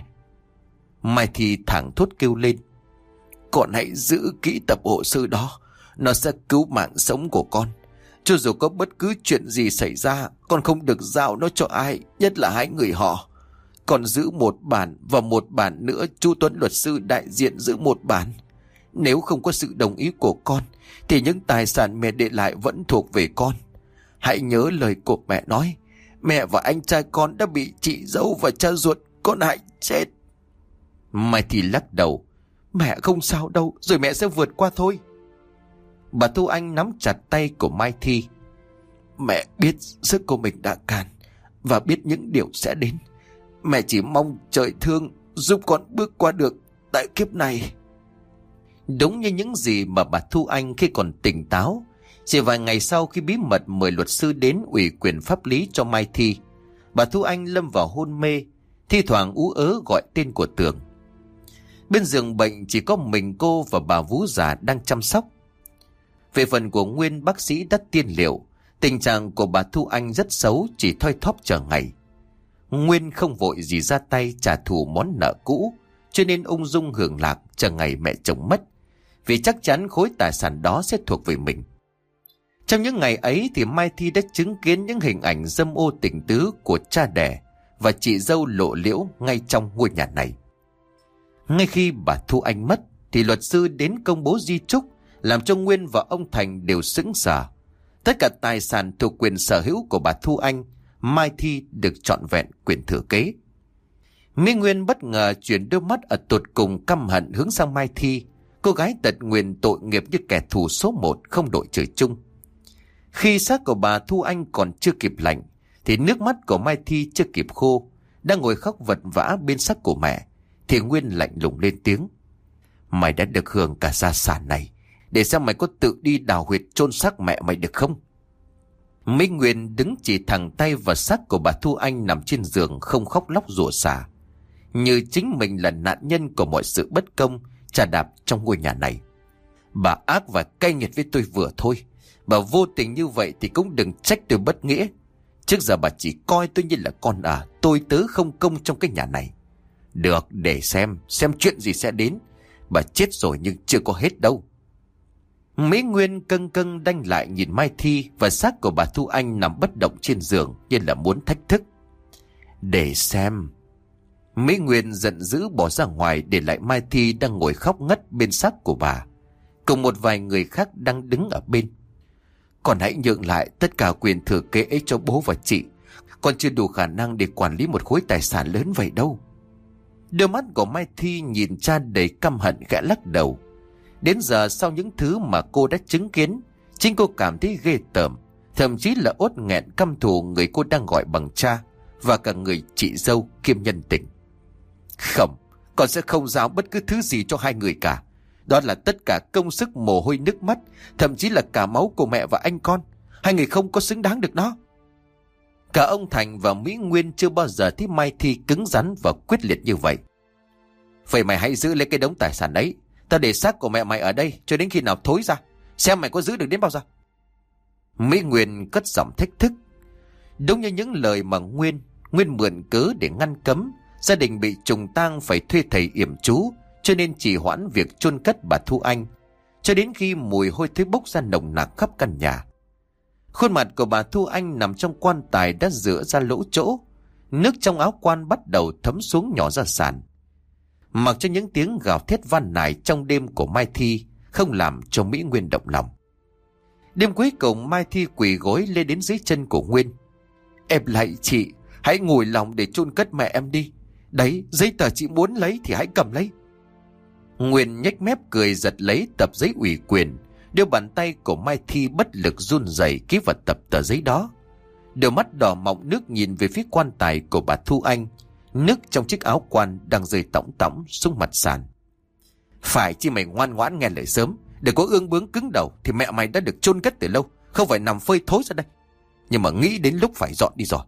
Mai Thi thảng thốt kêu lên. Con hãy giữ kỹ tập hồ sơ đó. Nó sẽ cứu mạng sống của con. Cho dù có bất cứ chuyện gì xảy ra, con không được giao nó cho ai, nhất là hai người họ. Con giữ một bản, và một bản nữa chú Tuấn luật sư đại diện giữ một bản. Nếu không có sự đồng ý của con, thì những tài sản mẹ để lại vẫn thuộc về con. Hãy nhớ lời của mẹ nói. Mẹ và anh trai con đã bị chị dâu và cha ruột con hại chết. Mai Thi lắc đầu. Mẹ không sao đâu, rồi mẹ sẽ vượt qua thôi. Bà Thu Anh nắm chặt tay của Mai Thi. Mẹ biết sức của mình đã cạn, và biết những điều sẽ đến. Mẹ chỉ mong trời thương giúp con bước qua được đại kiếp này. Đúng như những gì mà bà Thu Anh khi còn tỉnh táo. Chỉ vài ngày sau khi bí mật mời luật sư đến ủy quyền pháp lý cho Mai Thi, bà Thu Anh lâm vào hôn mê, thi thoảng ú ớ gọi tên của Tường. Bên giường bệnh chỉ có mình cô và bà vú già đang chăm sóc. Về phần của Nguyên, bác sĩ đã tiên liệu tình trạng của bà Thu Anh rất xấu, chỉ thoi thóp chờ ngày. Nguyên không vội gì ra tay trả thù món nợ cũ, cho nên ung dung hưởng lạc chờ ngày mẹ chồng mất, vì chắc chắn khối tài sản đó sẽ thuộc về mình. Trong những ngày ấy thì Mai Thi đã chứng kiến những hình ảnh dâm ô tình tứ của cha đẻ và chị dâu lộ liễu ngay trong ngôi nhà này. Ngay khi bà Thu Anh mất thì luật sư đến công bố di chúc, làm cho Nguyên và ông Thành đều sững sờ. Tất cả tài sản thuộc quyền sở hữu của bà Thu Anh, Mai Thi được trọn vẹn quyền thừa kế. Mỹ Nguyên bất ngờ chuyển đôi mắt ở tột cùng căm hận hướng sang Mai Thi, cô gái tật nguyền tội nghiệp như kẻ thù số một không đội trời chung. Khi xác của bà Thu Anh còn chưa kịp lạnh, thì nước mắt của Mai Thi chưa kịp khô, đang ngồi khóc vật vã bên xác của mẹ, thì Nguyên lạnh lùng lên tiếng. Mày đã được hưởng cả gia sản này, để xem mày có tự đi đào huyệt chôn xác mẹ mày được không? Mỹ Nguyên đứng chỉ thẳng tay vào xác của bà Thu Anh nằm trên giường, không khóc lóc rủa xả, như chính mình là nạn nhân của mọi sự bất công chà đạp trong ngôi nhà này. Bà ác và cay nghiệt với tôi vừa thôi. Bà vô tình như vậy thì cũng đừng trách tôi bất nghĩa. Trước giờ bà chỉ coi tôi như là con tôi tớ không công trong cái nhà này. Được, để xem chuyện gì sẽ đến. Bà chết rồi nhưng chưa có hết đâu. Mỹ Nguyên câng câng đanh lại nhìn Mai Thi và xác của bà Thu Anh nằm bất động trên giường, như là muốn thách thức. Để xem. Mỹ Nguyên giận dữ bỏ ra ngoài, để lại Mai Thi đang ngồi khóc ngất bên xác của bà, cùng một vài người khác đang đứng ở bên. Con hãy nhượng lại tất cả quyền thừa kế ấy cho bố và chị. Con chưa đủ khả năng để quản lý một khối tài sản lớn vậy đâu. Đôi mắt của Mai Thi nhìn cha đầy căm hận, khẽ lắc đầu. Đến giờ sau những thứ mà cô đã chứng kiến, chính cô cảm thấy ghê tởm, thậm chí là uất nghẹn căm thù người cô đang gọi bằng cha, và cả người chị dâu kiêm nhân tình. Không, con sẽ không giao bất cứ thứ gì cho hai người cả. Đó là tất cả công sức, mồ hôi nước mắt, thậm chí là cả máu của mẹ và anh con. Hai người không có xứng đáng được nó. Cả ông Thành và Mỹ Nguyên chưa bao giờ thấy Mai Thi cứng rắn và quyết liệt như vậy. Vậy mày hãy giữ lấy cái đống tài sản đấy. Tao để xác của mẹ mày ở đây cho đến khi nào thối ra, xem mày có giữ được đến bao giờ. Mỹ Nguyên cất giọng thách thức. Đúng như những lời mà Nguyên mượn cớ để ngăn cấm, gia đình bị trùng tang phải thuê thầy yểm chú, cho nên trì hoãn việc chôn cất bà Thu Anh, cho đến khi mùi hôi thối bốc ra nồng nặc khắp căn nhà. Khuôn mặt của bà Thu Anh nằm trong quan tài đã rửa ra lỗ chỗ, nước trong áo quan bắt đầu thấm xuống nhỏ ra sàn. Mặc cho những tiếng gào thét van nài trong đêm của Mai Thi không làm cho Mỹ Nguyên động lòng. Đêm cuối cùng, Mai Thi quỳ gối lên đến dưới chân của Nguyên. Em lạy chị, hãy ngồi lòng để chôn cất mẹ em đi. Đấy, giấy tờ chị muốn lấy thì hãy cầm lấy. Nguyên nhếch mép cười, giật lấy tập giấy ủy quyền. Đôi bàn tay của Mai Thi bất lực run rẩy ký vào tập tờ giấy đó. Đôi mắt đỏ mọng nước nhìn về phía quan tài của bà Thu Anh. Nước trong chiếc áo quan đang rơi tỏng tỏng xuống mặt sàn. Phải chi mày ngoan ngoãn nghe lời sớm, đừng có ương bướng cứng đầu, thì mẹ mày đã được chôn cất từ lâu, không phải nằm phơi thối ra đây. Nhưng mà nghĩ đến lúc phải dọn đi rồi.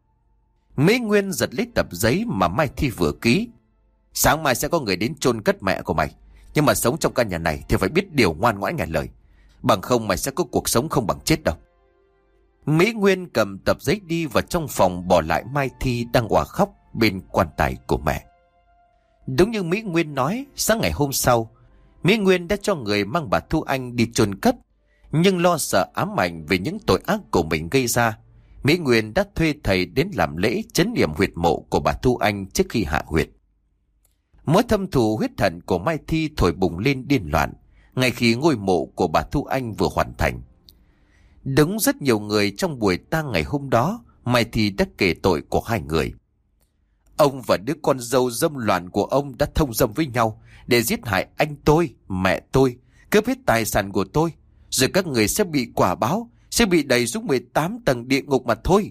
Mỹ Nguyên giật lấy tập giấy mà Mai Thi vừa ký. Sáng mai sẽ có người đến chôn cất mẹ của mày, nhưng mà sống trong căn nhà này thì phải biết điều, ngoan ngoãn nghe lời. Bằng không mày sẽ có cuộc sống không bằng chết đâu. Mỹ Nguyên cầm tập giấy đi vào trong phòng, bỏ lại Mai Thi đang òa khóc bên quan tài của mẹ. Đúng như Mỹ Nguyên nói, sáng ngày hôm sau, Mỹ Nguyên đã cho người mang bà Thu Anh đi chôn cất. Nhưng lo sợ ám ảnh về những tội ác của mình gây ra, Mỹ Nguyên đã thuê thầy đến làm lễ trấn yểm huyệt mộ của bà Thu Anh trước khi hạ huyệt. Mối thâm thù huyết hận của Mai Thi thổi bùng lên điên loạn ngay khi ngôi mộ của bà Thu Anh vừa hoàn thành. Đúng rất nhiều người trong buổi tang ngày hôm đó, Mai Thi đã kể tội của hai người. Ông và đứa con dâu dâm loạn của ông đã thông dâm với nhau để giết hại anh tôi, mẹ tôi, cướp hết tài sản của tôi. Rồi các người sẽ bị quả báo, sẽ bị đẩy xuống 18 tầng địa ngục mà thôi.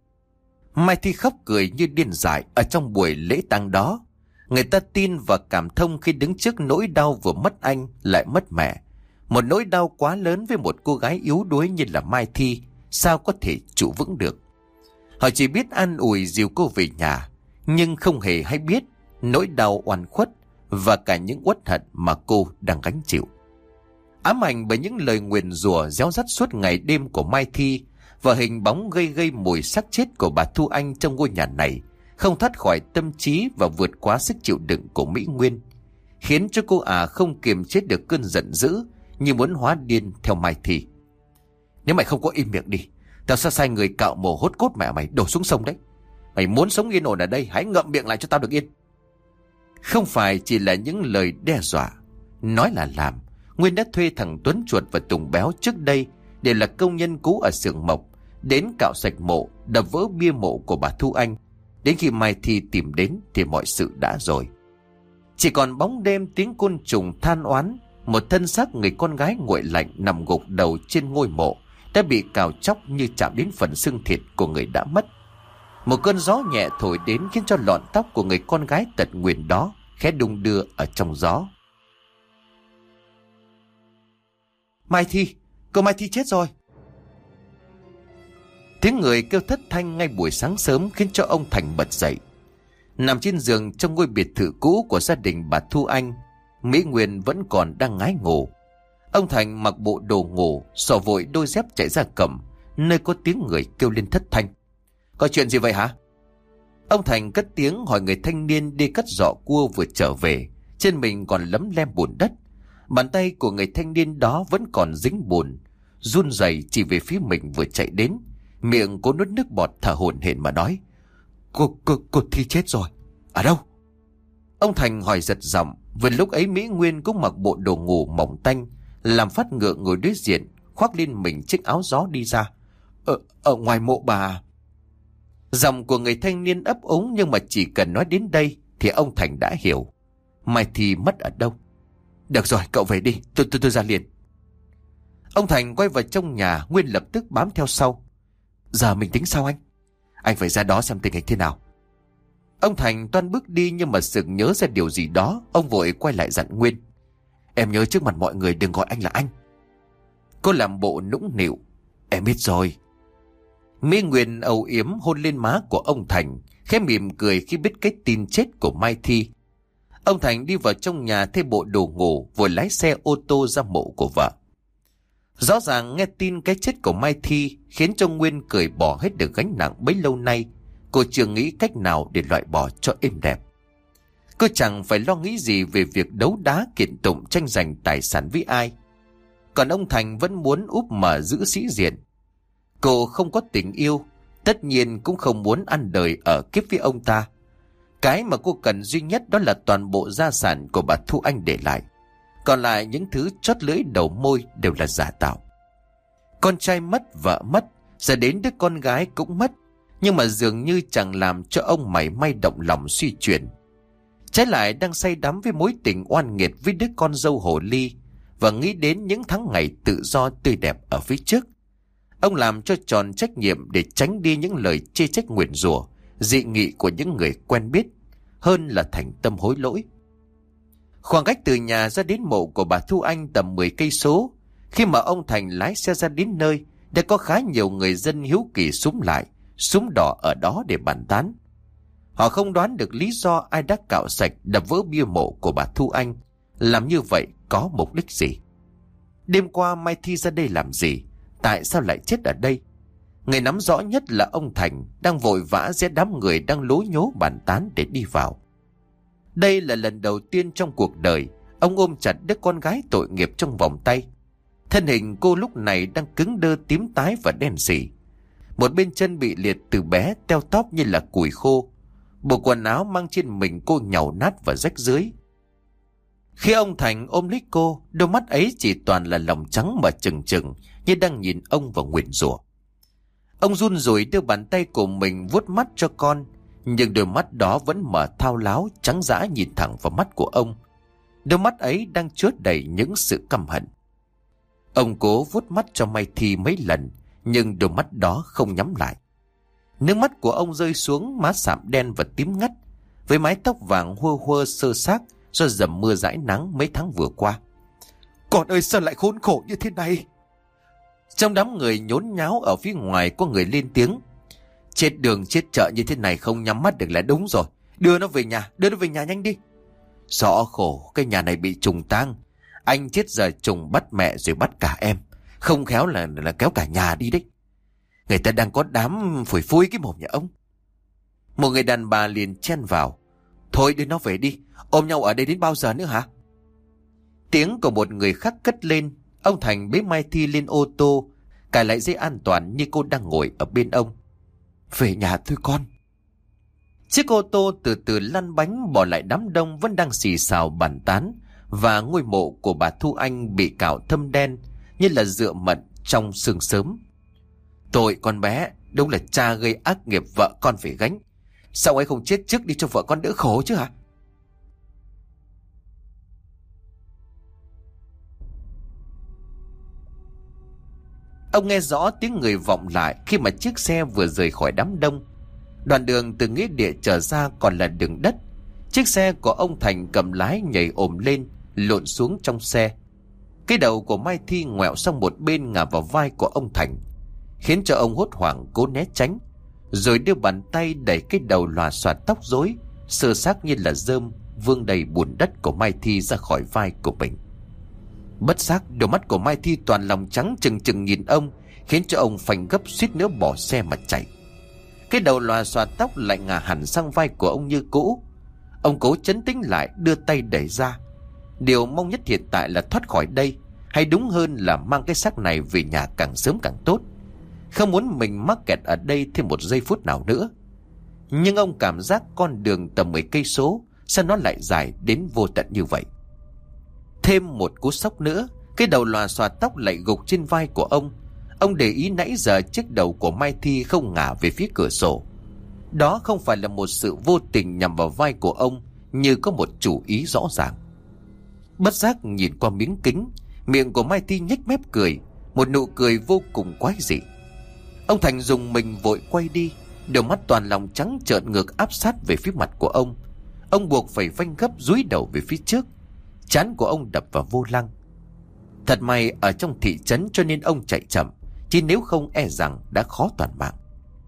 Mai Thi khóc cười như điên dại ở trong buổi lễ tang đó. Người ta tin và cảm thông khi đứng trước nỗi đau vừa mất anh lại mất mẹ. Một nỗi đau quá lớn với một cô gái yếu đuối như là Mai Thi, sao có thể trụ vững được. Họ chỉ biết an ủi dìu cô về nhà, nhưng không hề hay biết nỗi đau oan khuất và cả những uất hận mà cô đang gánh chịu. Ám ảnh bởi những lời nguyền rủa réo rắt suốt ngày đêm của Mai Thi và hình bóng gây mùi xác chết của bà Thu Anh trong ngôi nhà này không thoát khỏi tâm trí và vượt quá sức chịu đựng của Mỹ Nguyên, khiến cho cô không kiềm chế được cơn giận dữ, như muốn hóa điên theo Mai Thi. Nếu mày không có im miệng đi, tao sẽ sai người cạo mồ hốt cốt mẹ mày đổ xuống sông đấy. Mày muốn sống yên ổn ở đây, hãy ngậm miệng lại cho tao được yên. Không phải chỉ là những lời đe dọa, nói là làm. Nguyên đã thuê thằng Tuấn Chuột và Tùng Béo trước đây đều là công nhân cũ ở xưởng mộc, đến cạo sạch mộ, đập vỡ bia mộ của bà Thu Anh. Đến khi Mai Thi tìm đến thì mọi sự đã rồi. Chỉ còn bóng đêm, tiếng côn trùng than oán, một thân xác người con gái nguội lạnh nằm gục đầu trên ngôi mộ đã bị cào chóc như chạm đến phần xương thịt của người đã mất. Một cơn gió nhẹ thổi đến khiến cho lọn tóc của người con gái tật nguyền đó khẽ đung đưa ở trong gió. Mai Thi, cô Mai Thi chết rồi. Tiếng người kêu thất thanh ngay buổi sáng sớm khiến cho ông Thành bật dậy. Nằm trên giường trong ngôi biệt thự cũ của gia đình bà Thu Anh, Mỹ Nguyên vẫn còn đang ngái ngủ. Ông Thành mặc bộ đồ ngủ, xỏ vội đôi dép chạy ra cầm nơi có tiếng người kêu lên thất thanh. Có chuyện gì vậy hả? Ông Thành cất tiếng hỏi người thanh niên đi cắt giỏ cua vừa trở về, trên mình còn lấm lem bùn đất. Bàn tay của người thanh niên đó vẫn còn dính bùn, run rẩy chỉ về phía mình vừa chạy đến, miệng cố nuốt nước bọt thở hổn hển mà nói: Cô Thi chết rồi. Ở đâu? Ông Thành hỏi giật giọng. Vừa lúc ấy Mỹ Nguyên cũng mặc bộ đồ ngủ mỏng tanh, làm phát ngựa ngồi đối diện, khoác lên mình chiếc áo gió đi ra. Ở ngoài mộ bà. Giọng của người thanh niên ấp úng, nhưng mà chỉ cần nói đến đây thì ông Thành đã hiểu. Mai Thi mất ở đâu? Được rồi, cậu về đi, tôi ra liền. Ông Thành quay vào trong nhà, Nguyên lập tức bám theo sau. Giờ mình tính sao anh? Anh phải ra đó xem tình hình thế nào. Ông Thành toan bước đi nhưng mà sực nhớ ra điều gì đó, ông vội quay lại dặn Nguyên: Em nhớ trước mặt mọi người đừng gọi anh là anh. Cô làm bộ nũng nịu: Em biết rồi. Mỹ Nguyên âu yếm hôn lên má của ông Thành, khẽ mỉm cười khi biết cái tin chết của Mai Thi. Ông Thành đi vào trong nhà thay bộ đồ ngủ, vừa lái xe ô tô ra mộ của vợ. Rõ ràng nghe tin cái chết của Mai Thi khiến cho Nguyên cười bỏ hết được gánh nặng bấy lâu nay. Cô chưa nghĩ cách nào để loại bỏ cho êm đẹp. Cô chẳng phải lo nghĩ gì về việc đấu đá kiện tụng tranh giành tài sản với ai. Còn ông Thành vẫn muốn úp mở giữ sĩ diện. Cô không có tình yêu, tất nhiên cũng không muốn ăn đời ở kiếp với ông ta. Cái mà cô cần duy nhất đó là toàn bộ gia sản của bà Thu Anh để lại. Còn lại những thứ chót lưỡi đầu môi đều là giả tạo. Con trai mất, vợ mất, giờ đến đứa con gái cũng mất. Nhưng mà dường như chẳng làm cho ông mảy may động lòng suy chuyển. Trái lại đang say đắm với mối tình oan nghiệt với đứa con dâu hồ ly, và nghĩ đến những tháng ngày tự do tươi đẹp ở phía trước. Ông làm cho tròn trách nhiệm để tránh đi những lời chê trách nguyền rủa, dị nghị của những người quen biết, hơn là thành tâm hối lỗi. Khoảng cách từ nhà ra đến mộ của bà Thu Anh tầm 10 cây số. Khi mà ông Thành lái xe ra đến nơi, đã có khá nhiều người dân hiếu kỳ xúm lại, súm đỏ ở đó để bàn tán. Họ không đoán được lý do ai đã cạo sạch đập vỡ bia mộ của bà Thu Anh. Làm như vậy có mục đích gì? Đêm qua Mai Thi ra đây làm gì? Tại sao lại chết ở đây? Người nắm rõ nhất là ông Thành đang vội vã giết đám người đang lố nhố bàn tán để đi vào. Đây là lần đầu tiên trong cuộc đời ông ôm chặt đứa con gái tội nghiệp trong vòng tay. Thân hình cô lúc này đang cứng đơ, tím tái và đen sì. Một bên chân bị liệt từ bé, teo tóp như là củi khô. Bộ quần áo mang trên mình cô nhàu nát và rách rưới. Khi ông Thành ôm lấy cô, đôi mắt ấy chỉ toàn là lòng trắng mà trừng trừng, như đang nhìn ông và nguyền rủa. Ông run rủi đưa bàn tay của mình vuốt mắt cho con, nhưng đôi mắt đó vẫn mở thao láo, trắng dã nhìn thẳng vào mắt của ông. Đôi mắt ấy đang chứa đầy những sự căm hận. Ông cố vuốt mắt cho Mai Thi mấy lần, nhưng đôi mắt đó không nhắm lại. Nước mắt của ông rơi xuống má sạm đen và tím ngắt, với mái tóc vàng huơ huơ xơ xác do dầm mưa dãi nắng mấy tháng vừa qua. Con ơi, sao lại khốn khổ như thế này? Trong đám người nhốn nháo ở phía ngoài có người lên tiếng. Chết đường chết chợ như thế này không nhắm mắt được là đúng rồi. Đưa nó về nhà nhanh đi. Rõ khổ, cái nhà này bị trùng tang. Anh chết giờ trùng bắt mẹ rồi bắt cả em. Không khéo là kéo cả nhà đi đấy. Người ta đang có đám phủi phui cái mồm nhà ông. Một người đàn bà liền chen vào. Thôi đưa nó về đi, ôm nhau ở đây đến bao giờ nữa hả? Tiếng của một người khác cất lên. Ông Thành bế Mai Thi lên ô tô, cài lại dây an toàn như cô đang ngồi ở bên ông. Về nhà thôi con. Chiếc ô tô từ từ lăn bánh bỏ lại đám đông vẫn đang xì xào bàn tán, và ngôi mộ của bà Thu Anh bị cạo thâm đen như là dựa mận trong sương sớm. Tội con bé, đúng là cha gây ác nghiệp vợ con phải gánh. Sao ấy không chết trước đi cho vợ con đỡ khổ chứ hả? Ông nghe rõ tiếng người vọng lại khi mà chiếc xe vừa rời khỏi đám đông. Đoạn đường từ nghĩa địa trở ra còn là đường đất. Chiếc xe của ông Thành cầm lái nhảy ồm lên, lộn xuống trong xe. Cái đầu của Mai Thi ngoẹo sang một bên ngả vào vai của ông Thành, khiến cho ông hốt hoảng cố né tránh, rồi đưa bàn tay đẩy cái đầu lòa xoạt tóc rối sơ xác như là rơm vương đầy bùn đất của Mai Thi ra khỏi vai của mình. Bất giác đôi mắt của Mai Thi toàn lòng trắng trừng trừng nhìn ông, khiến cho ông phanh gấp suýt nữa bỏ xe mà chạy. Cái đầu lòa xòa tóc lại ngả hẳn sang vai của ông như cũ. Ông cố trấn tĩnh lại, đưa tay đẩy ra. Điều mong nhất hiện tại là thoát khỏi đây, hay đúng hơn là mang cái xác này về nhà càng sớm càng tốt. Không muốn mình mắc kẹt ở đây thêm một giây phút nào nữa. Nhưng ông cảm giác con đường tầm 10 cây số sao nó lại dài đến vô tận như vậy. Thêm một cú sốc nữa, cái đầu lòa xòa tóc lại gục trên vai của ông. Ông để ý nãy giờ chiếc đầu của Mai Thi không ngả về phía cửa sổ. Đó không phải là một sự vô tình nhằm vào vai của ông, như có một chủ ý rõ ràng. Bất giác nhìn qua miếng kính, miệng của Mai Thi nhếch mép cười, một nụ cười vô cùng quái dị. Ông Thành dùng mình vội quay đi, đôi mắt toàn lòng trắng trợn ngược áp sát về phía mặt của ông. Ông buộc phải phanh gấp dúi đầu về phía trước. Trán của ông đập vào vô lăng. Thật may ở trong thị trấn cho nên ông chạy chậm, chứ nếu không e rằng đã khó toàn mạng.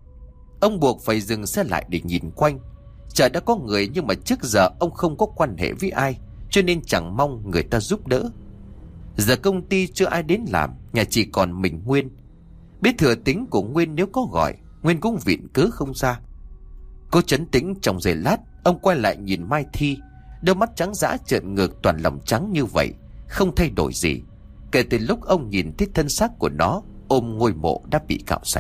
Ông buộc phải dừng xe lại để nhìn quanh. Chợ đã có người, nhưng mà trước giờ ông không có quan hệ với ai, cho nên chẳng mong người ta giúp đỡ. Giờ công ty chưa ai đến làm, nhà chỉ còn mình Nguyên. Biết thừa tính của Nguyên, nếu có gọi, Nguyên cũng viện cớ không ra. Cố trấn tĩnh trong giây lát, ông quay lại nhìn Mai Thi. Đôi mắt trắng dã trợn ngược, toàn lòng trắng như vậy, không thay đổi gì kể từ lúc ông nhìn thấy thân xác của nó ôm ngôi mộ đã bị cạo sạch.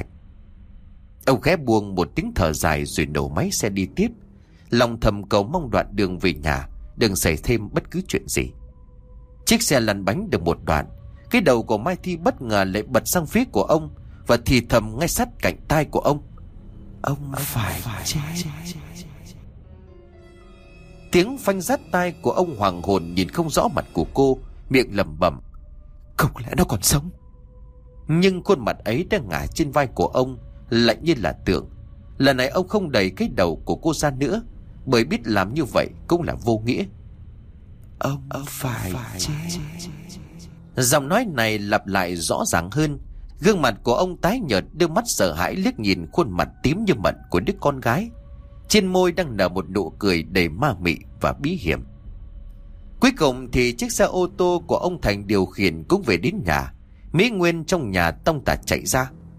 Ông khẽ buông một tiếng thở dài rồi nổ máy xe đi tiếp, lòng thầm cầu mong đoạn đường về nhà đừng xảy thêm bất cứ chuyện gì. Chiếc xe lăn bánh được một đoạn, cái đầu của Mai Thi bất ngờ lại bật sang phía của ông và thì thầm ngay sát cạnh tai của ông: Ông phải chết. Tiếng phanh rát tai của ông hoàng hồn nhìn không rõ mặt của cô, miệng lẩm bẩm: Không lẽ nó còn sống? Nhưng khuôn mặt ấy đang ngả trên vai của ông lạnh như là tượng. Lần này ông không đẩy cái đầu của cô ra nữa, bởi biết làm như vậy cũng là vô nghĩa. Ông phải chết. Giọng nói này lặp lại rõ ràng hơn. Gương mặt của ông tái nhợt, đôi mắt sợ hãi liếc nhìn khuôn mặt tím như mận của đứa con gái. Trên môi đang nở một nụ cười đầy ma mị và bí hiểm. Cuối cùng thì chiếc xe ô tô của ông Thành điều khiển cũng về đến nhà. Mỹ Nguyên trong nhà tông tả chạy ra: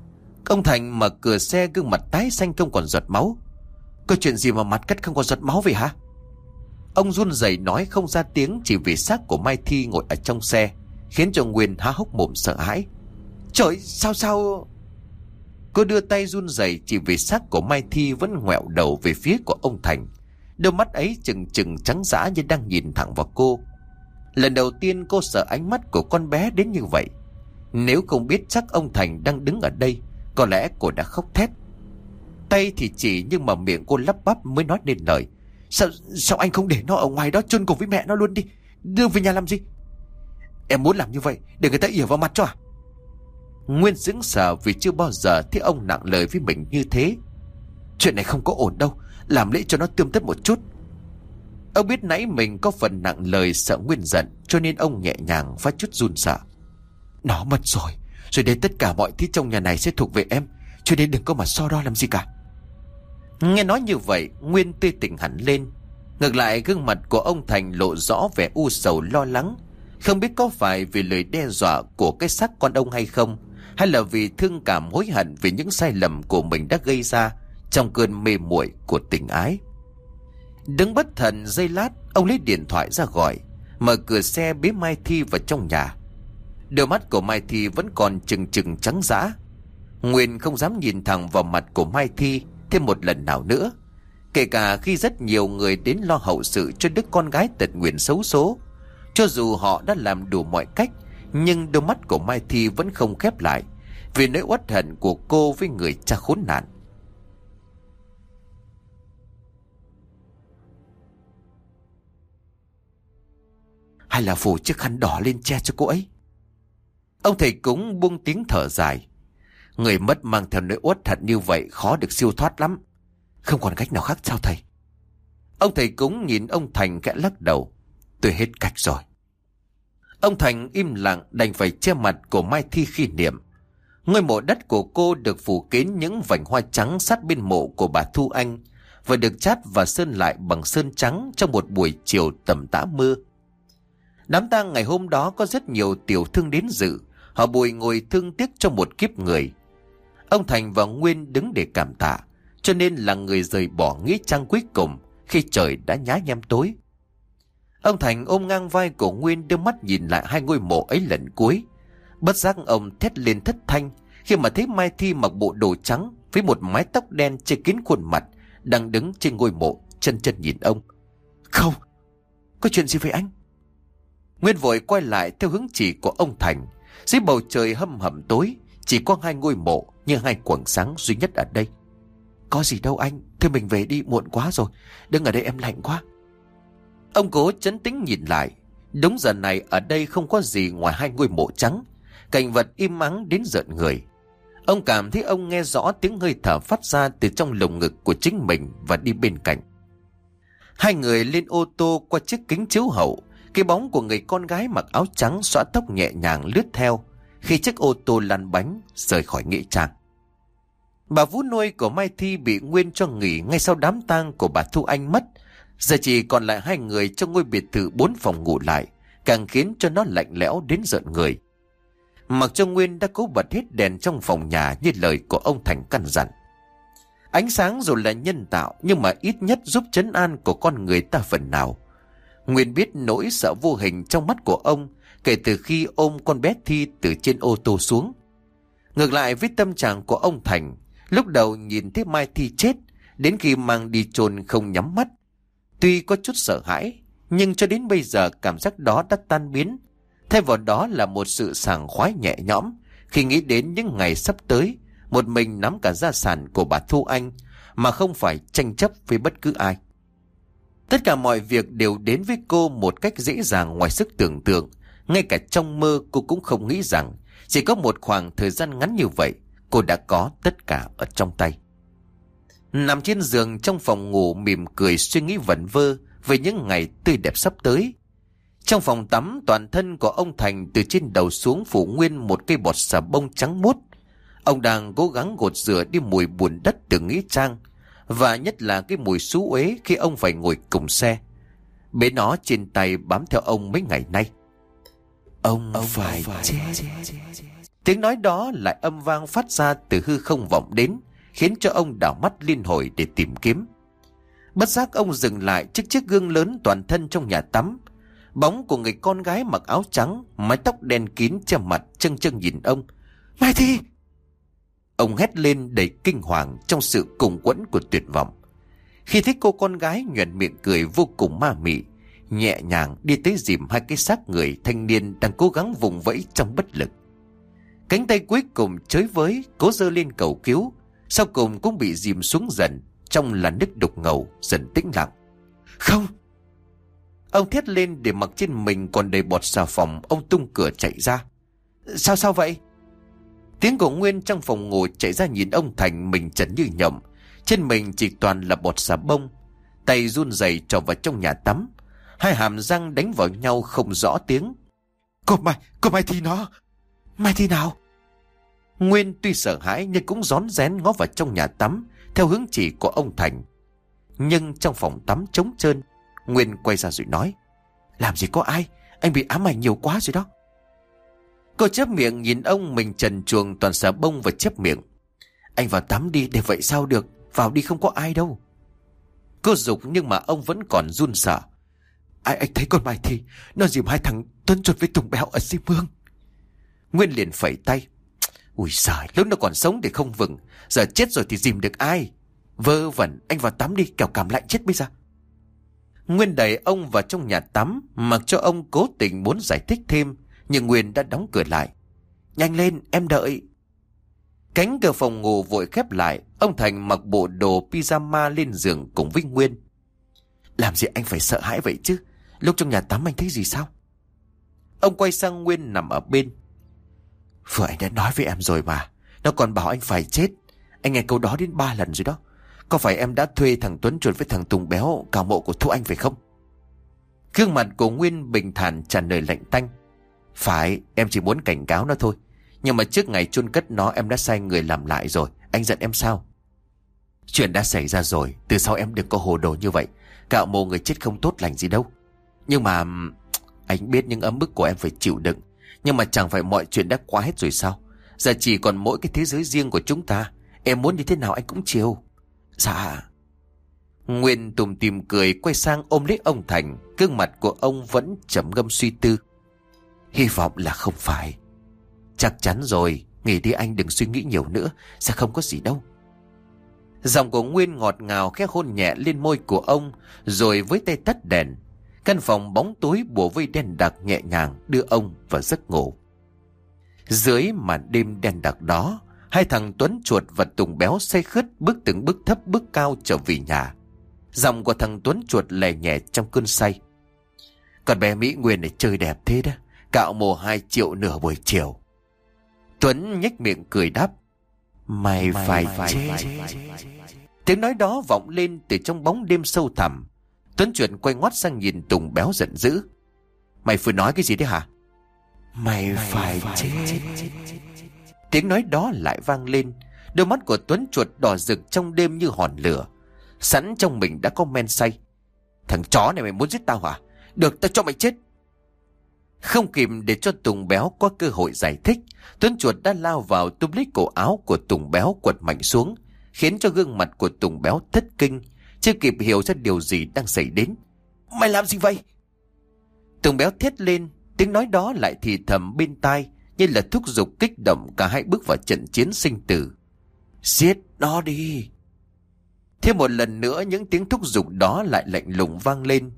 Ông Thành mở cửa xe, gương mặt tái xanh không còn giọt máu. Có chuyện gì mà mặt cắt không còn giọt máu vậy hả? Ông run rẩy nói không ra tiếng, chỉ vì xác của Mai Thi ngồi ở trong xe khiến cho Nguyên há hốc mồm sợ hãi. Trời, sao? Cô đưa tay run rẩy chỉ vì xác của Mai Thi vẫn ngoẹo đầu về phía của ông Thành. Đôi mắt ấy trừng trừng trắng dã như đang nhìn thẳng vào cô. Lần đầu tiên cô sợ ánh mắt của con bé đến như vậy. Nếu không biết chắc ông Thành đang đứng ở đây, có lẽ cô đã khóc thét. Tay thì chỉ, nhưng mà miệng cô lắp bắp mới nói nên lời. Sao anh không để nó ở ngoài đó chôn cùng với mẹ nó luôn đi? Đưa về nhà làm gì? Em muốn làm như vậy để người ta ỉa vào mặt cho à? Nguyên sững sờ vì chưa bao giờ thấy ông nặng lời với mình như thế. Chuyện này không có ổn đâu, làm lễ cho nó tươm tất một chút. Ông biết nãy mình có phần nặng lời sợ Nguyên giận, cho nên ông nhẹ nhàng và chút run sợ. Nó mất rồi đến tất cả mọi thứ trong nhà này sẽ thuộc về em, cho nên đừng có mà so đo làm gì cả. Nghe nói như vậy, Nguyên tươi tỉnh hẳn lên. Ngược lại, gương mặt của ông Thành lộ rõ vẻ u sầu lo lắng. Không biết có phải vì lời đe dọa của cái xác con ông hay không, hay là vì thương cảm hối hận vì những sai lầm của mình đã gây ra trong cơn mê muội của tình ái. Đứng bất thần giây lát, ông lấy điện thoại ra gọi, mở cửa xe bế Mai Thi vào trong nhà. Đôi mắt của Mai Thi vẫn còn trừng trừng trắng dã. Nguyên không dám nhìn thẳng vào mặt của Mai Thi thêm một lần nào nữa, kể cả khi rất nhiều người đến lo hậu sự cho đứa con gái tật nguyền xấu số. Cho dù họ đã làm đủ mọi cách, nhưng đôi mắt của Mai Thi vẫn không khép lại vì nỗi uất hận của cô với người cha khốn nạn. Hay là phủ chiếc khăn đỏ lên che cho cô ấy? Ông thầy cúng buông tiếng thở dài. Người mất mang theo nỗi uất hận như vậy khó được siêu thoát lắm. Không còn cách nào khác sao thầy? Ông thầy cúng nhìn ông Thành khẽ lắc đầu. Tôi hết cách rồi. Ông Thành im lặng đành phải che mặt của Mai Thi khi niệm. Ngôi mộ đất của cô được phủ kín những vành hoa trắng sát bên mộ của bà Thu Anh và được chát và sơn lại bằng sơn trắng trong một buổi chiều tầm tã mưa. Đám tang ngày hôm đó có rất nhiều tiểu thương đến dự. Họ bồi ngồi thương tiếc cho một kiếp người. Ông Thành và Nguyên đứng để cảm tạ, cho nên là người rời bỏ nghĩa trang cuối cùng khi trời đã nhá nhem tối. Ông Thành ôm ngang vai của Nguyên, đưa mắt nhìn lại hai ngôi mộ ấy lần cuối. Bất giác ông thét lên thất thanh khi mà thấy Mai Thi mặc bộ đồ trắng với một mái tóc đen che kín khuôn mặt, đang đứng trên ngôi mộ chân chân nhìn ông. Không, có chuyện gì vậy anh? Nguyên vội quay lại theo hướng chỉ của ông Thành. Dưới bầu trời hâm hầm tối, chỉ có hai ngôi mộ như hai quầng sáng duy nhất ở đây. Có gì đâu anh, thôi mình về đi, muộn quá rồi, đứng ở đây em lạnh quá. Ông cố trấn tĩnh nhìn lại. Đúng giờ này ở đây không có gì ngoài hai ngôi mộ trắng, cảnh vật im ắng đến rợn người. Ông cảm thấy ông nghe rõ tiếng hơi thở phát ra từ trong lồng ngực của chính mình và đi bên cạnh. Hai người lên ô tô qua chiếc kính chiếu hậu. Cái bóng của người con gái mặc áo trắng xõa tóc nhẹ nhàng lướt theo khi chiếc ô tô lăn bánh rời khỏi nghĩa trang. Bà vú nuôi của Mai Thi bị Nguyên cho nghỉ ngay sau đám tang của bà Thu Anh mất. Giờ chỉ còn lại hai người trong ngôi biệt thự 4 phòng ngủ lại, càng khiến cho nó lạnh lẽo đến rợn người. Mặc cho Nguyên đã cố bật hết đèn trong phòng nhà như lời của ông Thành căn dặn. Ánh sáng dù là nhân tạo nhưng mà ít nhất giúp trấn an của con người ta phần nào. Nguyên biết nỗi sợ vô hình trong mắt của ông kể từ khi ôm con bé Thi từ trên ô tô xuống. Ngược lại với tâm trạng của ông Thành, lúc đầu nhìn thấy Mai Thi chết, đến khi mang đi chôn không nhắm mắt. Tuy có chút sợ hãi, nhưng cho đến bây giờ cảm giác đó đã tan biến. Thay vào đó là một sự sảng khoái nhẹ nhõm khi nghĩ đến những ngày sắp tới, một mình nắm cả gia sản của bà Thu Anh mà không phải tranh chấp với bất cứ ai. Tất cả mọi việc đều đến với cô một cách dễ dàng ngoài sức tưởng tượng. Ngay cả trong mơ cô cũng không nghĩ rằng chỉ có một khoảng thời gian ngắn như vậy cô đã có tất cả ở trong tay. Nằm trên giường trong phòng ngủ mỉm cười suy nghĩ vẩn vơ về những ngày tươi đẹp sắp tới. Trong phòng tắm, toàn thân của ông Thành từ trên đầu xuống phủ nguyên một cây bọt xà bông trắng muốt. Ông đang cố gắng gột rửa đi mùi bùn đất từ nghĩa trang, và nhất là cái mùi xú uế khi ông phải ngồi cùng xe. Bế nó trên tay bám theo ông mấy ngày nay. Ông phải chết. Tiếng nói đó lại âm vang phát ra từ hư không vọng đến, khiến cho ông đảo mắt liên hồi để tìm kiếm. Bất giác ông dừng lại trước chiếc gương lớn toàn thân trong nhà tắm. Bóng của người con gái mặc áo trắng, mái tóc đen kín che mặt châng châng nhìn ông. Mai Thi! Ông hét lên đầy kinh hoàng trong sự cùng quẫn của tuyệt vọng. Khi thấy cô con gái nhoẻn miệng cười vô cùng ma mị, nhẹ nhàng đi tới dìm hai cái xác người thanh niên đang cố gắng vùng vẫy trong bất lực. Cánh tay cuối cùng chới với cố giơ lên cầu cứu, sau cùng cũng bị dìm xuống dần trong làn nước đục ngầu dần tĩnh lặng. Không! Ông thét lên để mặc trên mình còn đầy bọt xà phòng. Ông tung cửa chạy ra. Sao vậy? Tiếng của Nguyên trong phòng ngủ chạy ra nhìn ông Thành mình trần như nhộng, trên mình chỉ toàn là bọt xà bông, tay run rẩy trỏ vào trong nhà tắm, hai hàm răng đánh vào nhau không rõ tiếng. Cô Mai Thi nó... Mai Thi nào? Nguyên tuy sợ hãi nhưng cũng rón rén ngó vào trong nhà tắm theo hướng chỉ của ông Thành. Nhưng trong phòng tắm trống trơn. Nguyên quay ra rồi nói: Làm gì có ai, anh bị ám ảnh nhiều quá rồi đó. Cô chép miệng nhìn ông mình trần truồng toàn xà bông và chép miệng: Anh vào tắm đi, để vậy sao được, vào đi không có ai đâu. Cô giục nhưng mà ông vẫn còn run sợ. Anh thấy con Mai Thi nó dìm hai thằng Tuấn Chuột với Tùng Béo ở Di Mương. Nguyên liền phẩy tay: Ui giời, lúc nó còn sống thì không vừng, giờ chết rồi thì dìm được ai. Vơ vẩn, anh vào tắm đi, kẻo cảm lạnh chết bây giờ. Nguyên đẩy ông vào trong nhà tắm, mặc cho ông cố tình muốn giải thích thêm, nhưng Nguyên đã đóng cửa lại. Nhanh lên, em đợi. Cánh cửa phòng ngủ vội khép lại. Ông Thành mặc bộ đồ pyjama lên giường cùng với Nguyên. Làm gì anh phải sợ hãi vậy chứ, lúc trong nhà tắm anh thấy gì sao? Ông quay sang Nguyên nằm ở bên. Vừa anh đã nói với em rồi mà, nó còn bảo anh phải chết. Anh nghe câu đó đến 3 lần rồi đó. Có phải em đã thuê thằng Tuấn Chuột với thằng Tùng Béo cào mộ của Thu Anh phải không? Gương mặt của Nguyên bình thản tràn đầy lạnh tanh. Phải, em chỉ muốn cảnh cáo nó thôi. Nhưng mà trước ngày chôn cất nó em đã sai người làm lại rồi. Anh giận em sao? Chuyện đã xảy ra rồi, từ sau em đừng có hồ đồ như vậy. Cạo mộ người chết không tốt lành gì đâu. Nhưng mà anh biết những ấm ức của em phải chịu đựng, nhưng mà chẳng phải mọi chuyện đã qua hết rồi sao? Giờ chỉ còn mỗi cái thế giới riêng của chúng ta. Em muốn như thế nào anh cũng chiều. Dạ. Nguyên tủm tỉm cười quay sang ôm lấy ông Thành. Gương mặt của ông vẫn trầm ngâm suy tư. Hy vọng là không phải. Chắc chắn rồi, nghỉ đi anh, đừng suy nghĩ nhiều nữa, sẽ không có gì đâu. Giọng của Nguyên ngọt ngào khẽ hôn nhẹ lên môi của ông, rồi với tay tắt đèn. Căn phòng bóng tối bùa vây đen đặc nhẹ nhàng đưa ông vào giấc ngủ. Dưới màn đêm đen đặc đó, hai thằng Tuấn Chuột và Tùng Béo say khướt bước từng bước thấp bước cao trở về nhà. Giọng của thằng Tuấn Chuột lè nhẹ trong cơn say. Còn bé Mỹ Nguyên này chơi đẹp thế đó, cạo mồ 2 triệu nửa buổi chiều. Tuấn nhếch miệng cười đáp: Mày phải chết. Tiếng nói đó vọng lên từ trong bóng đêm sâu thẳm. Tuấn Chuột quay ngoắt sang nhìn Tùng Béo giận dữ. Mày vừa nói cái gì đấy hả? Mày phải chết. Tiếng nói đó lại vang lên. Đôi mắt của Tuấn Chuột đỏ rực trong đêm như hòn lửa. Sẵn trong mình đã có men say. Thằng chó này mày muốn giết tao hả? Được, tao cho mày chết. Không kịp để cho Tùng Béo có cơ hội giải thích, Tuấn Chuột đã lao vào túm lấy cổ áo của Tùng Béo quật mạnh xuống, khiến cho gương mặt của Tùng Béo thất kinh, chưa kịp hiểu ra điều gì đang xảy đến. Mày làm gì vậy? Tùng Béo thét lên. Tiếng nói đó lại thì thầm bên tai, như là thúc giục kích động cả hai bước vào trận chiến sinh tử. Giết nó đi. Thêm một lần nữa những tiếng thúc giục đó lại lạnh lùng vang lên.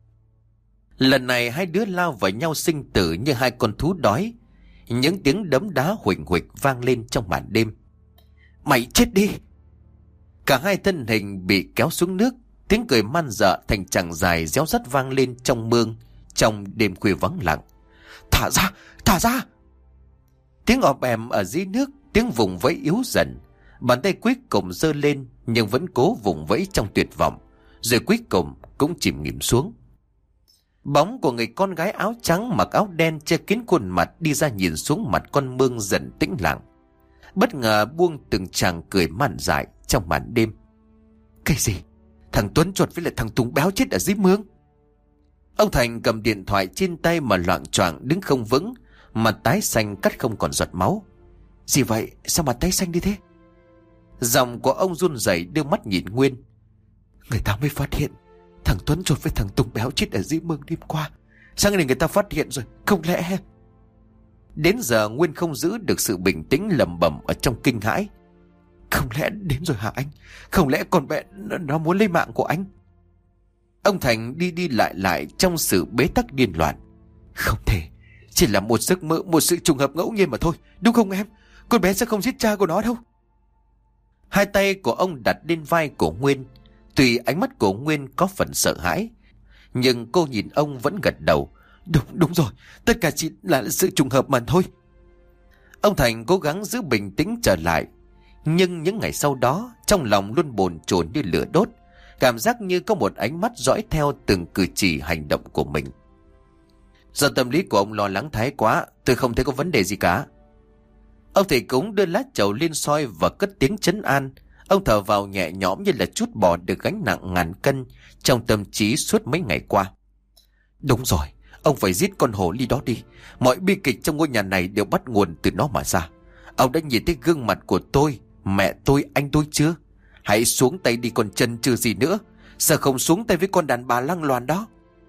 Lần này hai đứa lao vào nhau sinh tử như hai con thú đói. Những tiếng đấm đá huỳnh huỳnh vang lên trong màn đêm. Mày chết đi. Cả hai thân hình bị kéo xuống nước. Tiếng cười man dợ thành chàng dài réo rắt vang lên trong mương, trong đêm khuya vắng lặng. Thả ra, thả ra. Tiếng ọp ẻm ở dưới nước, tiếng vùng vẫy yếu dần. Bàn tay cuối cùng giơ lên nhưng vẫn cố vùng vẫy trong tuyệt vọng, rồi cuối cùng cũng chìm nghỉm xuống. Bóng của người con gái áo trắng mặc áo đen che kín khuôn mặt đi ra nhìn xuống mặt con mương dần tĩnh lặng. Bất ngờ buông từng tràng cười man dại trong màn đêm. Cái gì? Thằng Tuấn Chuột với lại thằng Tùng Béo chết ở dưới mương? Ông Thành cầm điện thoại trên tay mà loạng choạng đứng không vững, mặt tái xanh cắt không còn giọt máu. Gì vậy? Sao mặt tái xanh đi thế? Giọng của ông run rẩy đưa mắt nhìn Nguyên. Người ta mới phát hiện thằng Tuấn rồi với thằng Tùng béo chết ở dưới mương đêm qua. Sáng nay người ta phát hiện rồi. Không lẽ... Đến giờ Nguyên không giữ được sự bình tĩnh, lẩm bẩm ở trong kinh hãi. Không lẽ đến rồi hả anh? Không lẽ con bé nó muốn lấy mạng của anh? Ông Thành đi đi lại lại trong sự bế tắc điên loạn. Không thể. Chỉ là một giấc mơ, một sự trùng hợp ngẫu nhiên mà thôi. Đúng không em? Con bé sẽ không giết cha của nó đâu. Hai tay của ông đặt lên vai của Nguyên. Tuy ánh mắt của Nguyên có phần sợ hãi, nhưng cô nhìn ông vẫn gật đầu. Đúng rồi. Tất cả chỉ là sự trùng hợp mà thôi. Ông Thành cố gắng giữ bình tĩnh trở lại. Nhưng những ngày sau đó, trong lòng luôn bồn chồn như lửa đốt, cảm giác như có một ánh mắt dõi theo từng cử chỉ hành động của mình. Do tâm lý của ông lo lắng thái quá, tôi không thấy có vấn đề gì cả. Ông thầy cúng đưa lá trầu lên soi và cất tiếng trấn an. Ông thở vào nhẹ nhõm như là trút bỏ được gánh nặng ngàn cân trong tâm trí suốt mấy ngày qua. Đúng rồi, ông phải giết con hồ ly đó đi. Mọi bi kịch trong ngôi nhà này đều bắt nguồn từ nó mà ra. Ông đã nhìn thấy gương mặt của tôi, mẹ tôi, anh tôi chưa? Hãy xuống tay đi còn chần chừ gì nữa. Sao không xuống tay với con đàn bà lăng loàn đó?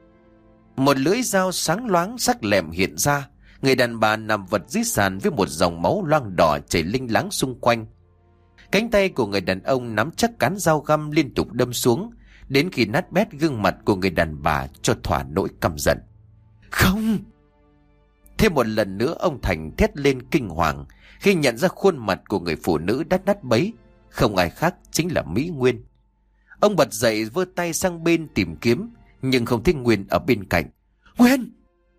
Một lưỡi dao sáng loáng sắc lẹm hiện ra. Người đàn bà nằm vật dưới sàn với một dòng máu loang đỏ chảy linh láng xung quanh. Cánh tay của người đàn ông nắm chắc cán dao găm liên tục đâm xuống, đến khi nát bét gương mặt của người đàn bà cho thỏa nỗi căm giận. Không! Thêm một lần nữa ông Thành thét lên kinh hoàng khi nhận ra khuôn mặt của người phụ nữ đã nát bấy, không ai khác chính là Mỹ Nguyên. Ông bật dậy vơ tay sang bên tìm kiếm, nhưng không thấy Nguyên ở bên cạnh. Nguyên!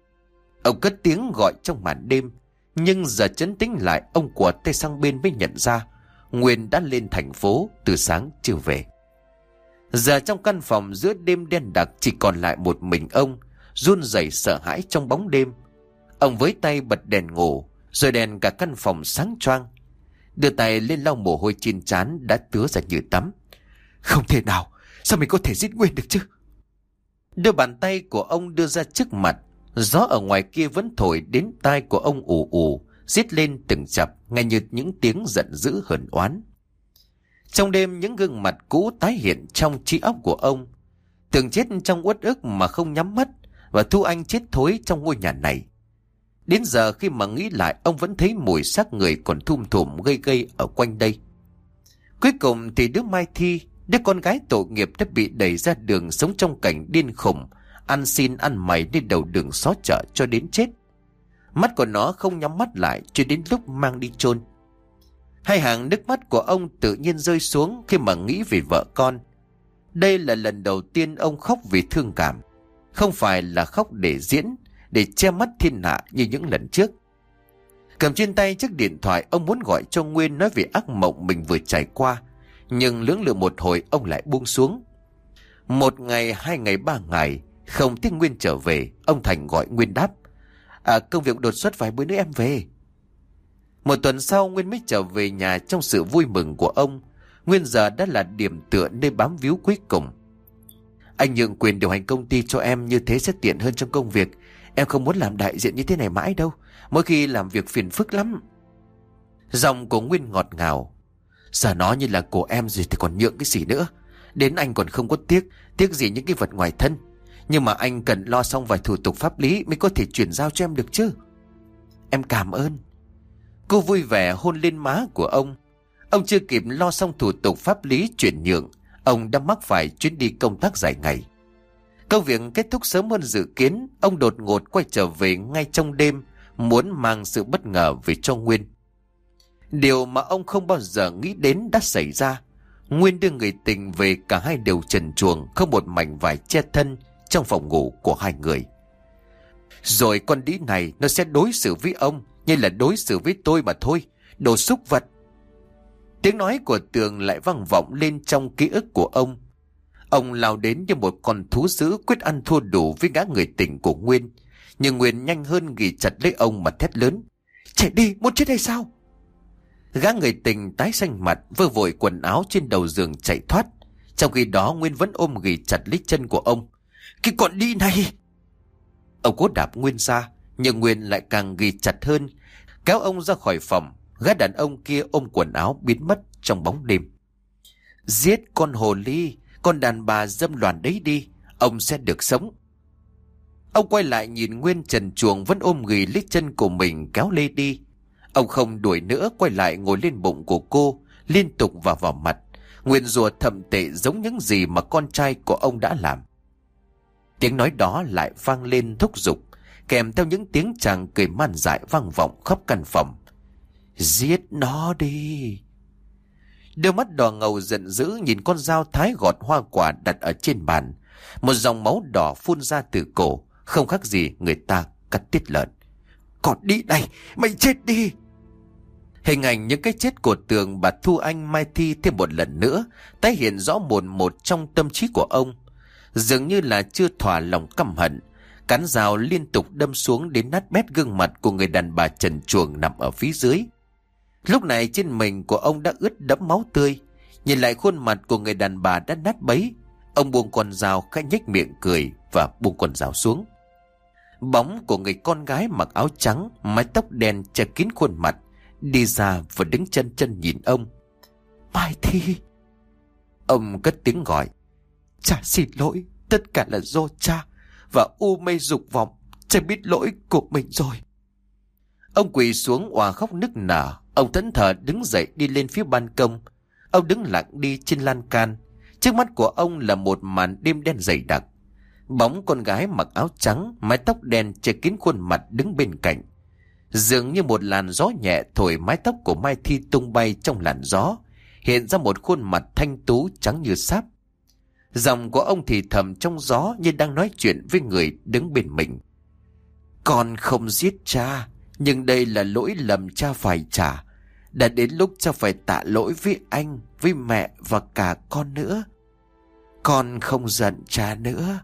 Ông cất tiếng gọi trong màn đêm, nhưng giờ trấn tĩnh lại, ông quạt tay sang bên mới nhận ra Nguyên đã lên thành phố từ sáng chưa về. Giờ trong căn phòng giữa đêm đen đặc chỉ còn lại một mình ông, run rẩy sợ hãi trong bóng đêm. Ông với tay bật đèn ngủ, rồi đèn cả căn phòng sáng choang. Đưa tay lên lau mồ hôi trên trán đã tứa ra như tắm. Không thể nào, sao mình có thể giết Nguyên được chứ? Đôi bàn tay của ông đưa ra trước mặt, gió ở ngoài kia vẫn thổi đến tai của ông ù ù, rít lên từng chập, nghe như những tiếng giận dữ hờn oán. Trong đêm, những gương mặt cũ tái hiện trong trí óc của ông. Từng chết trong uất ức mà không nhắm mắt, và Thu Anh chết thối trong ngôi nhà này. Đến giờ khi mà nghĩ lại, ông vẫn thấy mùi xác người còn thum thủm gây gây ở quanh đây. Cuối cùng thì đứa Mai Thi, đứa con gái tội nghiệp đã bị đẩy ra đường sống trong cảnh điên khùng, ăn xin ăn mày lên đầu đường xó chợ cho đến chết. Mắt của nó không nhắm mắt lại cho đến lúc mang đi chôn. Hai hàng nước mắt của ông tự nhiên rơi xuống khi mà nghĩ về vợ con. Đây là lần đầu tiên ông khóc vì thương cảm, không phải là khóc để diễn, để che mắt thiên hạ như những lần trước. Cầm trên tay chiếc điện thoại, ông muốn gọi cho Nguyên nói về ác mộng mình vừa trải qua, nhưng lưỡng lự một hồi ông lại buông xuống. 1 ngày, 2 ngày, 3 ngày không thấy Nguyên trở về. Ông Thành gọi Nguyên đáp: công việc đột xuất, vài bữa nữa em về. 1 tuần sau Nguyên mới trở về nhà trong sự vui mừng của ông. Nguyên giờ đã là điểm tựa nơi bám víu cuối cùng. Anh nhượng quyền điều hành công ty cho em, như thế sẽ tiện hơn trong công việc. Em không muốn làm đại diện như thế này mãi đâu, mỗi khi làm việc phiền phức lắm. Giọng của Nguyên ngọt ngào. Giờ nó như là của em rồi thì còn nhượng cái gì nữa. Đến anh còn không có tiếc gì những cái vật ngoài thân. Nhưng mà anh cần lo xong vài thủ tục pháp lý mới có thể chuyển giao cho em được chứ. Em cảm ơn. Cô vui vẻ hôn lên má của ông. Ông chưa kịp lo xong thủ tục pháp lý chuyển nhượng, ông đã mắc phải chuyến đi công tác dài ngày. Công việc kết thúc sớm hơn dự kiến. Ông đột ngột quay trở về ngay trong đêm, muốn mang sự bất ngờ về cho Nguyên. Điều mà ông không bao giờ nghĩ đến đã xảy ra. Nguyên đưa người tình về, cả hai đều trần truồng, không một mảnh vải che thân trong phòng ngủ của hai người. Rồi con đĩ này nó sẽ đối xử với ông như là đối xử với tôi mà thôi. Đồ súc vật. Tiếng nói của Tường lại vang vọng lên trong ký ức của ông. Ông lao đến như một con thú dữ, quyết ăn thua đủ với gã người tình của Nguyên. Nhưng Nguyên nhanh hơn, ghì chặt lấy ông mà thét lớn: chạy đi, muốn chết hay sao? Gã người tình tái xanh mặt, vơ vội quần áo trên đầu giường chạy thoát. Trong khi đó Nguyên vẫn ôm ghì chặt lấy chân của ông. Cái con đi này! Ông cố đạp Nguyên ra, nhưng Nguyên lại càng ghì chặt hơn, kéo ông ra khỏi phòng. Gã đàn ông kia ôm quần áo biến mất trong bóng đêm. Giết con hồ ly, con đàn bà dâm loạn đấy đi, ông sẽ được sống. Ông quay lại nhìn Nguyên trần truồng vẫn ôm ghì lấy chân của mình kéo lê đi. Ông không đuổi nữa, quay lại ngồi lên bụng của cô, liên tục vào mặt, nguyền rủa thậm tệ giống những gì mà con trai của ông đã làm. Tiếng nói đó lại vang lên thúc giục, kèm theo những tiếng chàng cười man dại vang vọng khắp căn phòng. Giết nó đi. Đôi mắt đỏ ngầu giận dữ nhìn con dao thái gọt hoa quả đặt ở trên bàn. Một dòng máu đỏ phun ra từ cổ, không khác gì người ta cắt tiết lợn. Còn đi đây, mày chết đi. Hình ảnh những cái chết của Tường, bà Thu Anh, Mai Thi thêm một lần nữa tái hiện rõ mồn một trong tâm trí của ông. Dường như là chưa thỏa lòng căm hận, cán dao liên tục đâm xuống đến nát bét gương mặt của người đàn bà trần truồng nằm ở phía dưới. Lúc này trên mình của ông đã ướt đẫm máu tươi. Nhìn lại khuôn mặt của người đàn bà đã nát bấy, ông buông con dao khẽ nhếch miệng cười và buông con dao xuống. Bóng của người con gái mặc áo trắng, mái tóc đen che kín khuôn mặt đi ra và đứng chân chân nhìn ông. Mai Thi. Ông cất tiếng gọi. Cha xin lỗi, tất cả là do cha và u mê dục vọng. Cha biết lỗi của mình rồi. Ông quỳ xuống òa khóc nức nở. Ông thẫn thờ đứng dậy đi lên phía ban công. Ông đứng lặng đi trên lan can. Trước mắt của ông là một màn đêm đen dày đặc. Bóng con gái mặc áo trắng, mái tóc đen che kín khuôn mặt đứng bên cạnh. Dường như một làn gió nhẹ thổi mái tóc của Mai Thi tung bay trong làn gió, hiện ra một khuôn mặt thanh tú trắng như sáp. Giọng của ông thì thầm trong gió như đang nói chuyện với người đứng bên mình. Con không giết cha, nhưng đây là lỗi lầm cha phải trả. Đã đến lúc cha phải tạ lỗi với anh, với mẹ và cả con nữa. Con không giận cha nữa.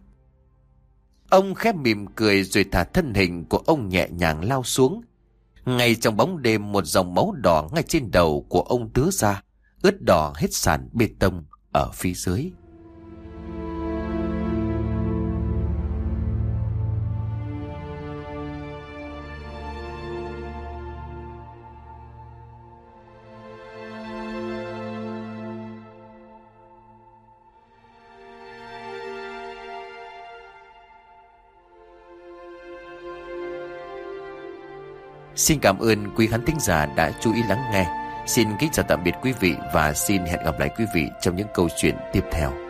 Ông khẽ mỉm cười rồi thả thân hình của ông nhẹ nhàng lao xuống. Ngay trong bóng đêm, một dòng máu đỏ ngay trên đầu của ông tứa ra, ướt đỏ hết sàn bê tông ở phía dưới. Xin cảm ơn quý khán thính giả đã chú ý lắng nghe. Xin kính chào tạm biệt quý vị và xin hẹn gặp lại quý vị trong những câu chuyện tiếp theo.